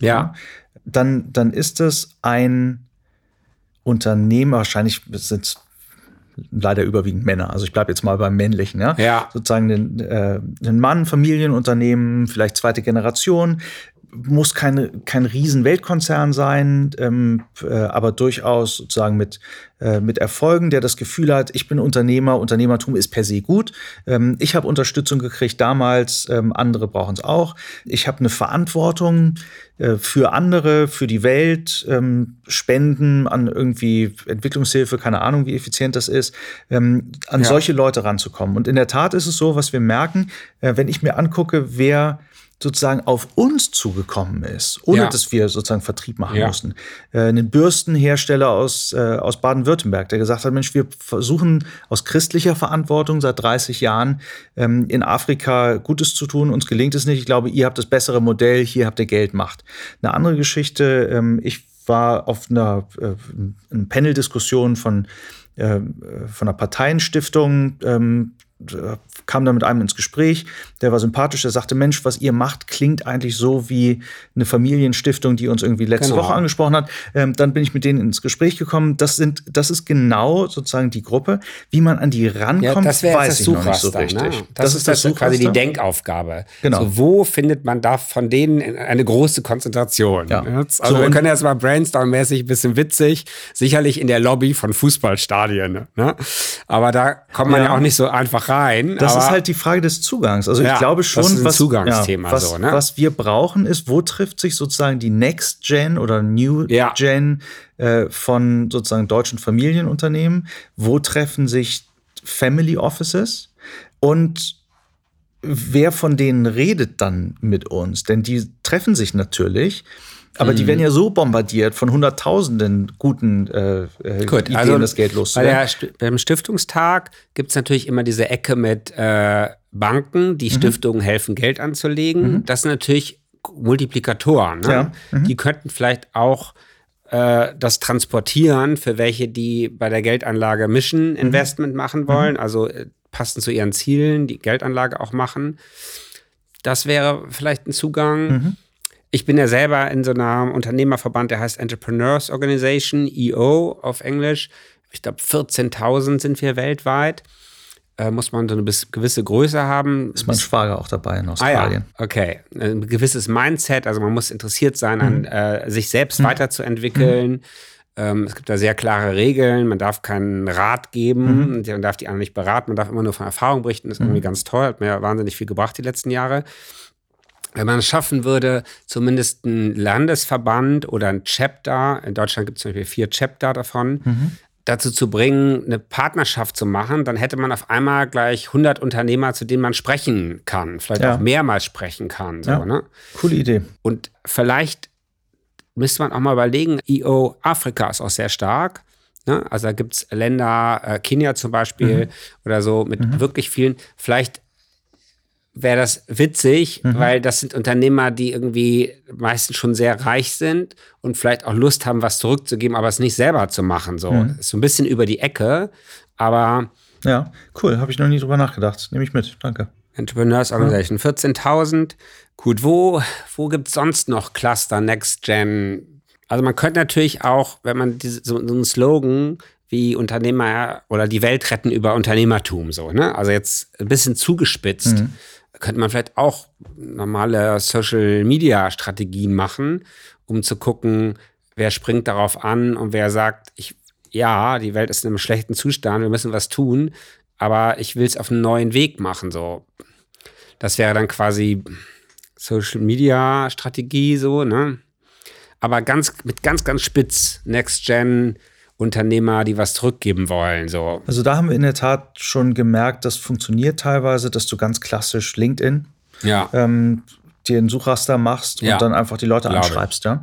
dann ist es ein Unternehmer, wahrscheinlich sind es leider überwiegend Männer. Also ich bleibe jetzt mal beim Männlichen. Ja? Sozusagen ein Mann, Familienunternehmen, vielleicht 2. Generation, muss kein riesen Weltkonzern sein, aber durchaus sozusagen mit Erfolgen, der das Gefühl hat, ich bin Unternehmer, Unternehmertum ist per se gut. Ich habe Unterstützung gekriegt damals, andere brauchen es auch. Ich habe eine Verantwortung für andere, für die Welt, Spenden an irgendwie Entwicklungshilfe, keine Ahnung, wie effizient das ist, an solche Leute ranzukommen. Und in der Tat ist es so, was wir merken, wenn ich mir angucke, wer sozusagen auf uns zugekommen ist, ohne dass wir sozusagen Vertrieb machen mussten. Ein Bürstenhersteller aus Baden-Württemberg, der gesagt hat, Mensch, wir versuchen aus christlicher Verantwortung seit 30 Jahren in Afrika Gutes zu tun. Uns gelingt es nicht. Ich glaube, ihr habt das bessere Modell. Hier habt ihr Geld, Macht. Eine andere Geschichte. Ich war auf einer Panel-Diskussion von einer Parteienstiftung, kam da mit einem ins Gespräch, der war sympathisch, der sagte, Mensch, was ihr macht, klingt eigentlich so wie eine Familienstiftung, die uns irgendwie letzte Woche angesprochen hat. Dann bin ich mit denen ins Gespräch gekommen. Das ist genau sozusagen die Gruppe. Wie man an die rankommt, das wäre weiß jetzt ich das noch nicht so Suchraster, richtig. Ne? Das ist quasi die Denkaufgabe. Genau. So, wo findet man da von denen eine große Konzentration? Ja. Also wir können jetzt mal brainstorm-mäßig ein bisschen witzig, sicherlich in der Lobby von Fußballstadien. Ne? Aber da kommt man ja auch nicht so einfach rein. Das ist halt die Frage des Zugangs. Also ich glaube schon, das ist ein Zugangsthema. Was wir brauchen, ist, wo trifft sich sozusagen die Next Gen oder New Gen von sozusagen deutschen Familienunternehmen? Wo treffen sich Family Offices? Und wer von denen redet dann mit uns? Denn die treffen sich natürlich. Aber die werden ja so bombardiert von Hunderttausenden guten Ideen, das Geld loszuwerden. Beim Stiftungstag gibt es natürlich immer diese Ecke mit Banken, die Stiftungen helfen, Geld anzulegen. Das sind natürlich Multiplikatoren. Ne? Ja. Die könnten vielleicht auch das transportieren für welche, die bei der Geldanlage Mission Investment machen wollen, also passend zu ihren Zielen, die Geldanlage auch machen. Das wäre vielleicht ein Zugang. Ich bin ja selber in so einem Unternehmerverband, der heißt Entrepreneurs Organization, EO auf Englisch. Ich glaube, 14.000 sind wir weltweit. Muss man so eine gewisse Größe haben. Ist mein Schwager auch dabei in Australien. Ah ja, okay. Ein gewisses Mindset, also man muss interessiert sein, an sich selbst weiterzuentwickeln. Es gibt da sehr klare Regeln. Man darf keinen Rat geben, man darf die anderen nicht beraten, man darf immer nur von Erfahrung berichten. Das ist irgendwie ganz toll, hat mir wahnsinnig viel gebracht die letzten Jahre. Wenn man es schaffen würde, zumindest ein Landesverband oder ein Chapter, in Deutschland gibt es zum Beispiel 4 Chapter davon, dazu zu bringen, eine Partnerschaft zu machen, dann hätte man auf einmal gleich 100 Unternehmer, zu denen man sprechen kann, vielleicht auch mehrmals sprechen kann. So, ne? Coole Idee. Und vielleicht müsste man auch mal überlegen, EO Afrika ist auch sehr stark. Ne? Also da gibt es Länder, Kenia zum Beispiel oder so, mit wirklich vielen, vielleicht wäre das witzig, weil das sind Unternehmer, die irgendwie meistens schon sehr reich sind und vielleicht auch Lust haben, was zurückzugeben, aber es nicht selber zu machen. So. Ist so ein bisschen über die Ecke, aber ja, cool, habe ich noch nie drüber nachgedacht. Nehme ich mit, danke. Entrepreneurs Organization, 14.000. Gut, wo gibt es sonst noch Cluster, Next Gen? Also man könnte natürlich auch, wenn man so einen Slogan wie Unternehmer oder die Welt retten über Unternehmertum, so, ne? Also jetzt ein bisschen zugespitzt, könnte man vielleicht auch normale Social-Media-Strategien machen, um zu gucken, wer springt darauf an und wer sagt, die Welt ist in einem schlechten Zustand, wir müssen was tun, aber ich will es auf einen neuen Weg machen, so. Das wäre dann quasi Social-Media-Strategie, so, ne? Aber mit ganz, ganz spitz, Next-Gen, Unternehmer, die was zurückgeben wollen. So. Also da haben wir in der Tat schon gemerkt, das funktioniert teilweise, dass du ganz klassisch LinkedIn dir einen Suchraster machst und dann einfach die Leute anschreibst. Ja?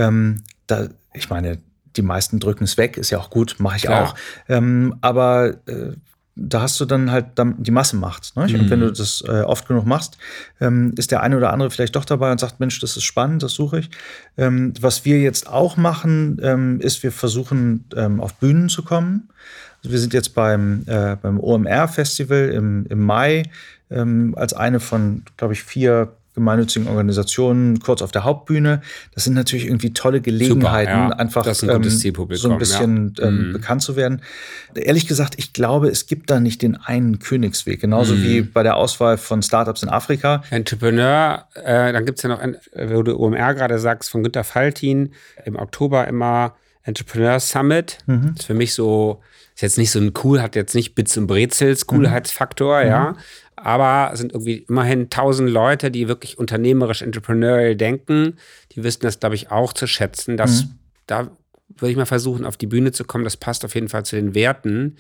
Ich meine, die meisten drücken es weg, ist ja auch gut, mache ich auch. Aber da hast du dann halt die Massemacht. Ne? Und wenn du das oft genug machst, ist der eine oder andere vielleicht doch dabei und sagt, Mensch, das ist spannend, das suche ich. Was wir jetzt auch machen, ist, wir versuchen, auf Bühnen zu kommen. Also wir sind jetzt beim OMR-Festival im Mai als eine von, glaube ich, 4 gemeinnützigen Organisationen kurz auf der Hauptbühne. Das sind natürlich irgendwie tolle Gelegenheiten, einfach das ist ein gutes Zielpublikum, so ein bisschen bekannt zu werden. Ehrlich gesagt, ich glaube, es gibt da nicht den einen Königsweg. Genauso wie bei der Auswahl von Startups in Afrika. Entrepreneur, dann gibt es ja noch, wo du OMR gerade sagst, von Günter Faltin, im Oktober immer Entrepreneur Summit. Das ist für mich so, ist jetzt nicht so ein hat jetzt nicht Bits und Brezels Coolheitsfaktor, ja. Aber sind irgendwie immerhin 1000 Leute, die wirklich unternehmerisch, entrepreneurial denken. Die wissen das, glaube ich, auch zu schätzen. Da würde ich mal versuchen, auf die Bühne zu kommen. Das passt auf jeden Fall zu den Werten.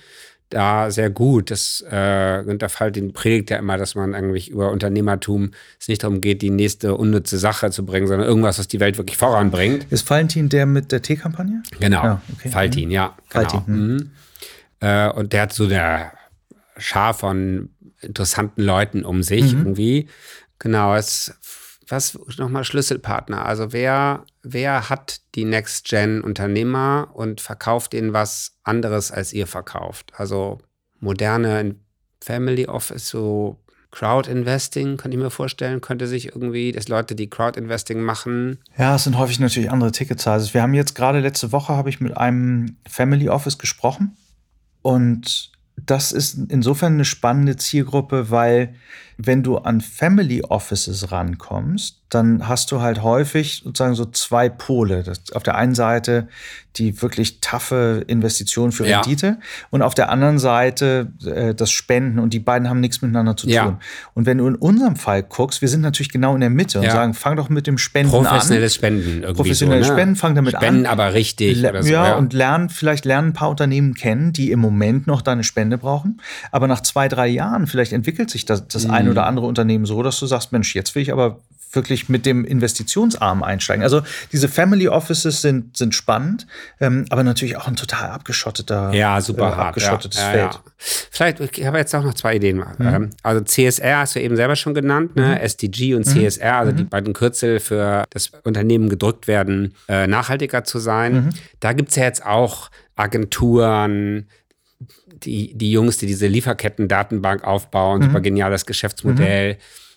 da sehr gut. Das Günter Faltin predigt ja immer, dass man eigentlich über Unternehmertum es nicht darum geht, die nächste unnütze Sache zu bringen, sondern irgendwas, was die Welt wirklich voranbringt. Ist Valentin der mit der Teekampagne? Genau, Ja, okay. Faltin, ja. Genau. Faltin, Und der hat so eine Schar von interessanten Leuten um sich irgendwie. Genau, was nochmal Schlüsselpartner? Also wer hat die Next-Gen-Unternehmer und verkauft ihnen was anderes, als ihr verkauft? Also moderne Family Office, so Crowd-Investing, kann ich mir vorstellen, könnte sich irgendwie, dass Leute, die Crowd-Investing machen. Ja, es sind häufig natürlich andere Ticket-Sizes. Wir haben jetzt gerade letzte Woche, habe ich mit einem Family Office gesprochen und das ist insofern eine spannende Zielgruppe, weil wenn du an Family Offices rankommst, dann hast du halt häufig sozusagen so zwei Pole. Das, auf der einen Seite die wirklich taffe Investition für Rendite und auf der anderen Seite das Spenden und die beiden haben nichts miteinander zu tun. Und wenn du in unserem Fall guckst, wir sind natürlich genau in der Mitte und sagen, fang doch mit dem Spenden Professionelles Spenden irgendwie Professionelles so, ne? Spenden, fang damit Spenden an. aber richtig oder so. Ja, und vielleicht lernen ein paar Unternehmen kennen, die im Moment noch deine Spende brauchen. Aber nach 2-3 Jahren vielleicht entwickelt sich das ein oder andere Unternehmen so, dass du sagst, Mensch, jetzt will ich aber wirklich mit dem Investitionsarm einsteigen. Also diese Family Offices sind spannend, aber natürlich auch ein total abgeschotteter, super hart, abgeschottetes Feld. Ja. Vielleicht, ich habe jetzt auch noch 2 Ideen. Also CSR hast du eben selber schon genannt, ne? SDG und CSR, also die beiden Kürzel für das Unternehmen gedrückt werden, nachhaltiger zu sein. Da gibt es ja jetzt auch Agenturen, die Jungs, die diese Lieferketten-Datenbank aufbauen, super geniales Geschäftsmodell.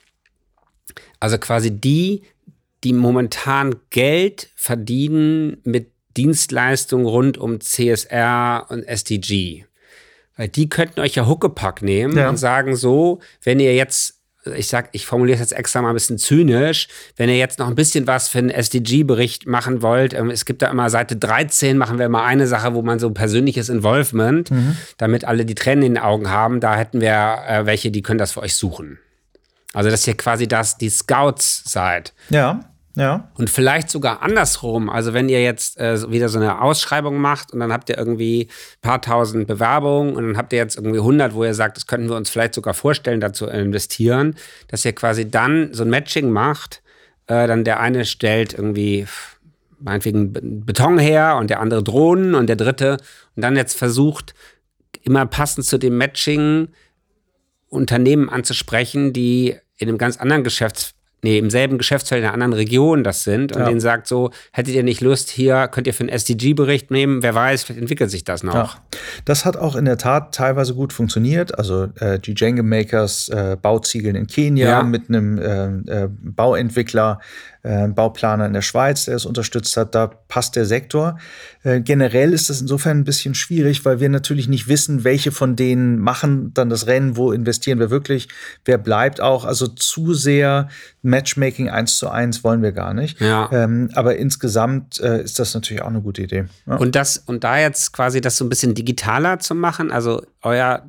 Also quasi die momentan Geld verdienen mit Dienstleistungen rund um CSR und SDG. Weil die könnten euch ja Huckepack nehmen und sagen so, wenn ihr jetzt, ich formuliere es jetzt extra mal ein bisschen zynisch, wenn ihr jetzt noch ein bisschen was für einen SDG-Bericht machen wollt, es gibt da immer Seite 13, machen wir mal eine Sache, wo man so persönliches Involvement, damit alle die Tränen in den Augen haben, da hätten wir welche, die können das für euch suchen. Also, dass ihr quasi die Scouts seid. Ja. Und vielleicht sogar andersrum. Also, wenn ihr jetzt wieder so eine Ausschreibung macht und dann habt ihr irgendwie ein paar tausend Bewerbungen und dann habt ihr jetzt irgendwie 100, wo ihr sagt, das könnten wir uns vielleicht sogar vorstellen, dazu investieren, dass ihr quasi dann so ein Matching macht. Dann der eine stellt irgendwie meinetwegen Beton her und der andere Drohnen und der dritte. Und dann jetzt versucht, immer passend zu dem Matching Unternehmen anzusprechen, die in einem ganz anderen im selben Geschäftsfeld in einer anderen Region das sind und denen sagt so, hättet ihr nicht Lust, hier könnt ihr für einen SDG-Bericht nehmen, wer weiß, vielleicht entwickelt sich das noch. Ja. Das hat auch in der Tat teilweise gut funktioniert, also die Jenga Makers Bauziegeln in Kenia mit einem Bauentwickler, Bauplaner in der Schweiz, der es unterstützt hat, da passt der Sektor. Generell ist das insofern ein bisschen schwierig, weil wir natürlich nicht wissen, welche von denen machen dann das Rennen, wo investieren wir wirklich, wer bleibt auch. Also zu sehr Matchmaking 1:1 wollen wir gar nicht. Ja. Aber insgesamt ist das natürlich auch eine gute Idee. Ja. Und da jetzt quasi das so ein bisschen digitaler zu machen, also eure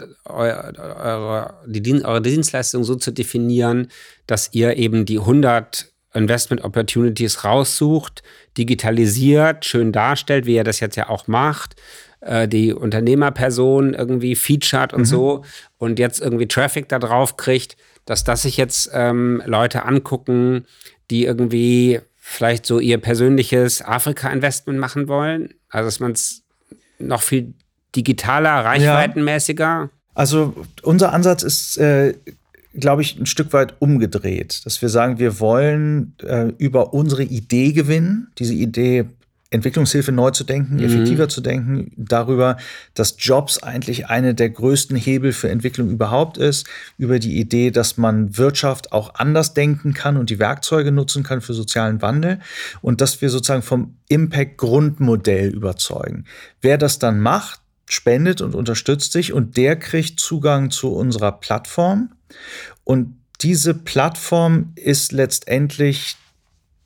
Dienstleistung so zu definieren, dass ihr eben die 100 Investment Opportunities raussucht, digitalisiert, schön darstellt, wie ihr das jetzt ja auch macht, die Unternehmerperson irgendwie featured und so und jetzt irgendwie Traffic da drauf kriegt, dass das sich jetzt Leute angucken, die irgendwie vielleicht so ihr persönliches Afrika-Investment machen wollen. Also dass man es noch viel digitaler, reichweitenmäßiger. Also unser Ansatz ist glaube ich, ein Stück weit umgedreht, dass wir sagen, wir wollen über unsere Idee gewinnen, diese Idee Entwicklungshilfe neu zu denken, effektiver zu denken, darüber, dass Jobs eigentlich eine der größten Hebel für Entwicklung überhaupt ist, über die Idee, dass man Wirtschaft auch anders denken kann und die Werkzeuge nutzen kann für sozialen Wandel und dass wir sozusagen vom Impact-Grundmodell überzeugen. Wer das dann macht, spendet und unterstützt sich und der kriegt Zugang zu unserer Plattform. Und diese Plattform ist letztendlich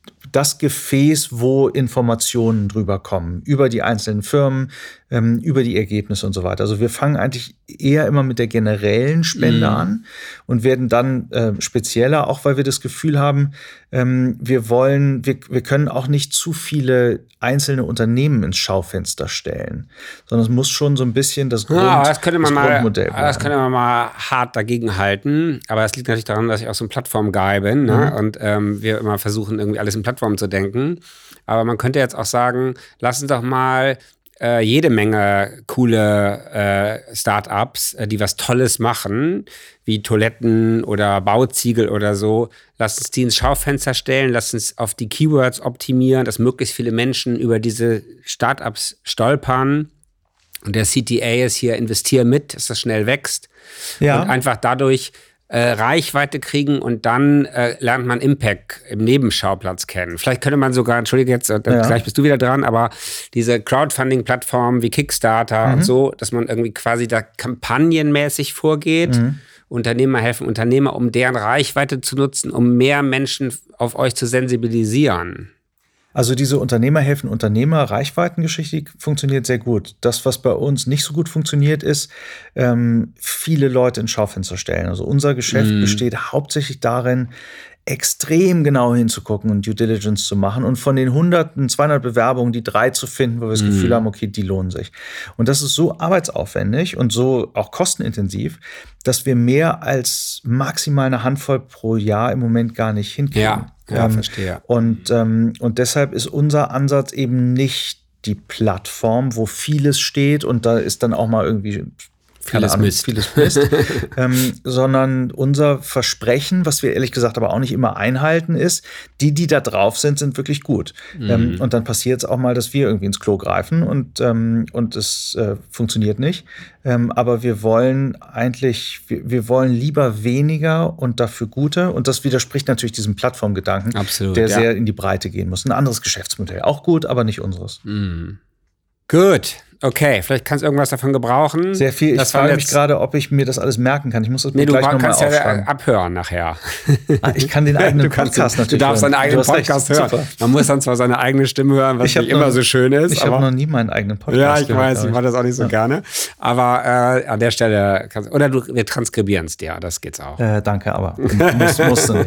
das Gefäß, wo Informationen drüber kommen, über die einzelnen Firmen, über die Ergebnisse und so weiter. Also wir fangen eigentlich eher immer mit der generellen Spende an und werden dann spezieller, auch weil wir das Gefühl haben, wir können auch nicht zu viele einzelne Unternehmen ins Schaufenster stellen, sondern es muss schon so ein bisschen das Grundmodell bleiben. Das könnte man mal hart dagegen halten, aber es liegt natürlich daran, dass ich auch so ein Plattform-Guy bin, ne? Und wir immer versuchen, irgendwie alles in Plattformen zu denken. Aber man könnte jetzt auch sagen, lass uns doch mal jede Menge coole Startups, die was Tolles machen, wie Toiletten oder Bauziegel oder so. Lass uns die ins Schaufenster stellen, lass uns auf die Keywords optimieren, dass möglichst viele Menschen über diese Startups stolpern. Und der CTA ist hier, investiere mit, dass das schnell wächst. Ja. Und einfach dadurch Reichweite kriegen und dann lernt man Impact im Nebenschauplatz kennen. Vielleicht könnte man sogar, entschuldige jetzt, gleich bist du wieder dran, aber diese Crowdfunding-Plattformen wie Kickstarter und so, dass man irgendwie quasi da kampagnenmäßig vorgeht, Unternehmer helfen Unternehmer, um deren Reichweite zu nutzen, um mehr Menschen auf euch zu sensibilisieren. Also diese Unternehmer helfen Unternehmer, Reichweitengeschichte funktioniert sehr gut. Das, was bei uns nicht so gut funktioniert, ist, viele Leute ins Schaufenster stellen. Also unser Geschäft besteht hauptsächlich darin, extrem genau hinzugucken und Due Diligence zu machen und von den Hunderten, 200 Bewerbungen die 3 zu finden, wo wir das Gefühl haben, okay, die lohnen sich. Und das ist so arbeitsaufwendig und so auch kostenintensiv, dass wir mehr als maximal eine Handvoll pro Jahr im Moment gar nicht hinkriegen. Ja, verstehe. Und deshalb ist unser Ansatz eben nicht die Plattform, wo vieles steht und da ist dann auch mal irgendwie vieles Mist, sondern unser Versprechen, was wir ehrlich gesagt aber auch nicht immer einhalten, ist, die da drauf sind wirklich gut. Und dann passiert es auch mal, dass wir irgendwie ins Klo greifen und es funktioniert nicht. Aber wir wollen lieber weniger und dafür gute. Und das widerspricht natürlich diesem Plattformgedanken, der sehr in die Breite gehen muss. Ein anderes Geschäftsmodell, auch gut, aber nicht unseres. Gut. Okay, vielleicht kannst du irgendwas davon gebrauchen. Sehr viel. Ich frage mich gerade, ob ich mir das alles merken kann. Ich muss das gleich nochmal aufschreiben. Du kannst ja abhören nachher. Ich kann den eigenen Podcast natürlich hören. Du darfst deinen eigenen Podcast hören. Super. Man muss dann zwar seine eigene Stimme hören, was nicht immer so schön ist. Ich habe noch nie meinen eigenen Podcast gehört. Ja, ich weiß, ich mache das auch nicht so gerne. Aber an der Stelle wir transkribieren es dir, das geht's auch. Danke, aber musst du nicht.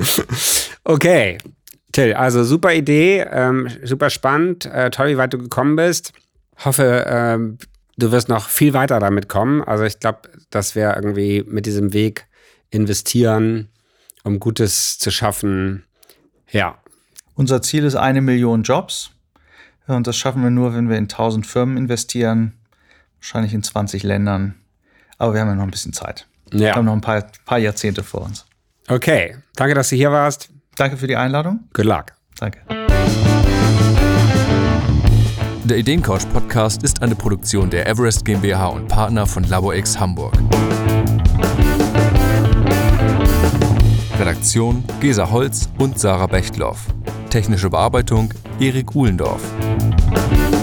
Okay, Till, also super Idee, super spannend, toll, wie weit du gekommen bist. Hoffe, du wirst noch viel weiter damit kommen. Also ich glaube, dass wir irgendwie mit diesem Weg investieren, um Gutes zu schaffen. Ja. Unser Ziel ist 1 Million Jobs. Und das schaffen wir nur, wenn wir in 1000 Firmen investieren. Wahrscheinlich in 20 Ländern. Aber wir haben ja noch ein bisschen Zeit. Ja. Wir haben noch ein paar Jahrzehnte vor uns. Okay. Danke, dass du hier warst. Danke für die Einladung. Good luck. Danke. Der Ideencouch-Podcast ist eine Produktion der Everest GmbH und Partner von LaborX Hamburg. Redaktion Gesa Holz und Sarah Bechtloff. Technische Bearbeitung Erik Uhlendorf.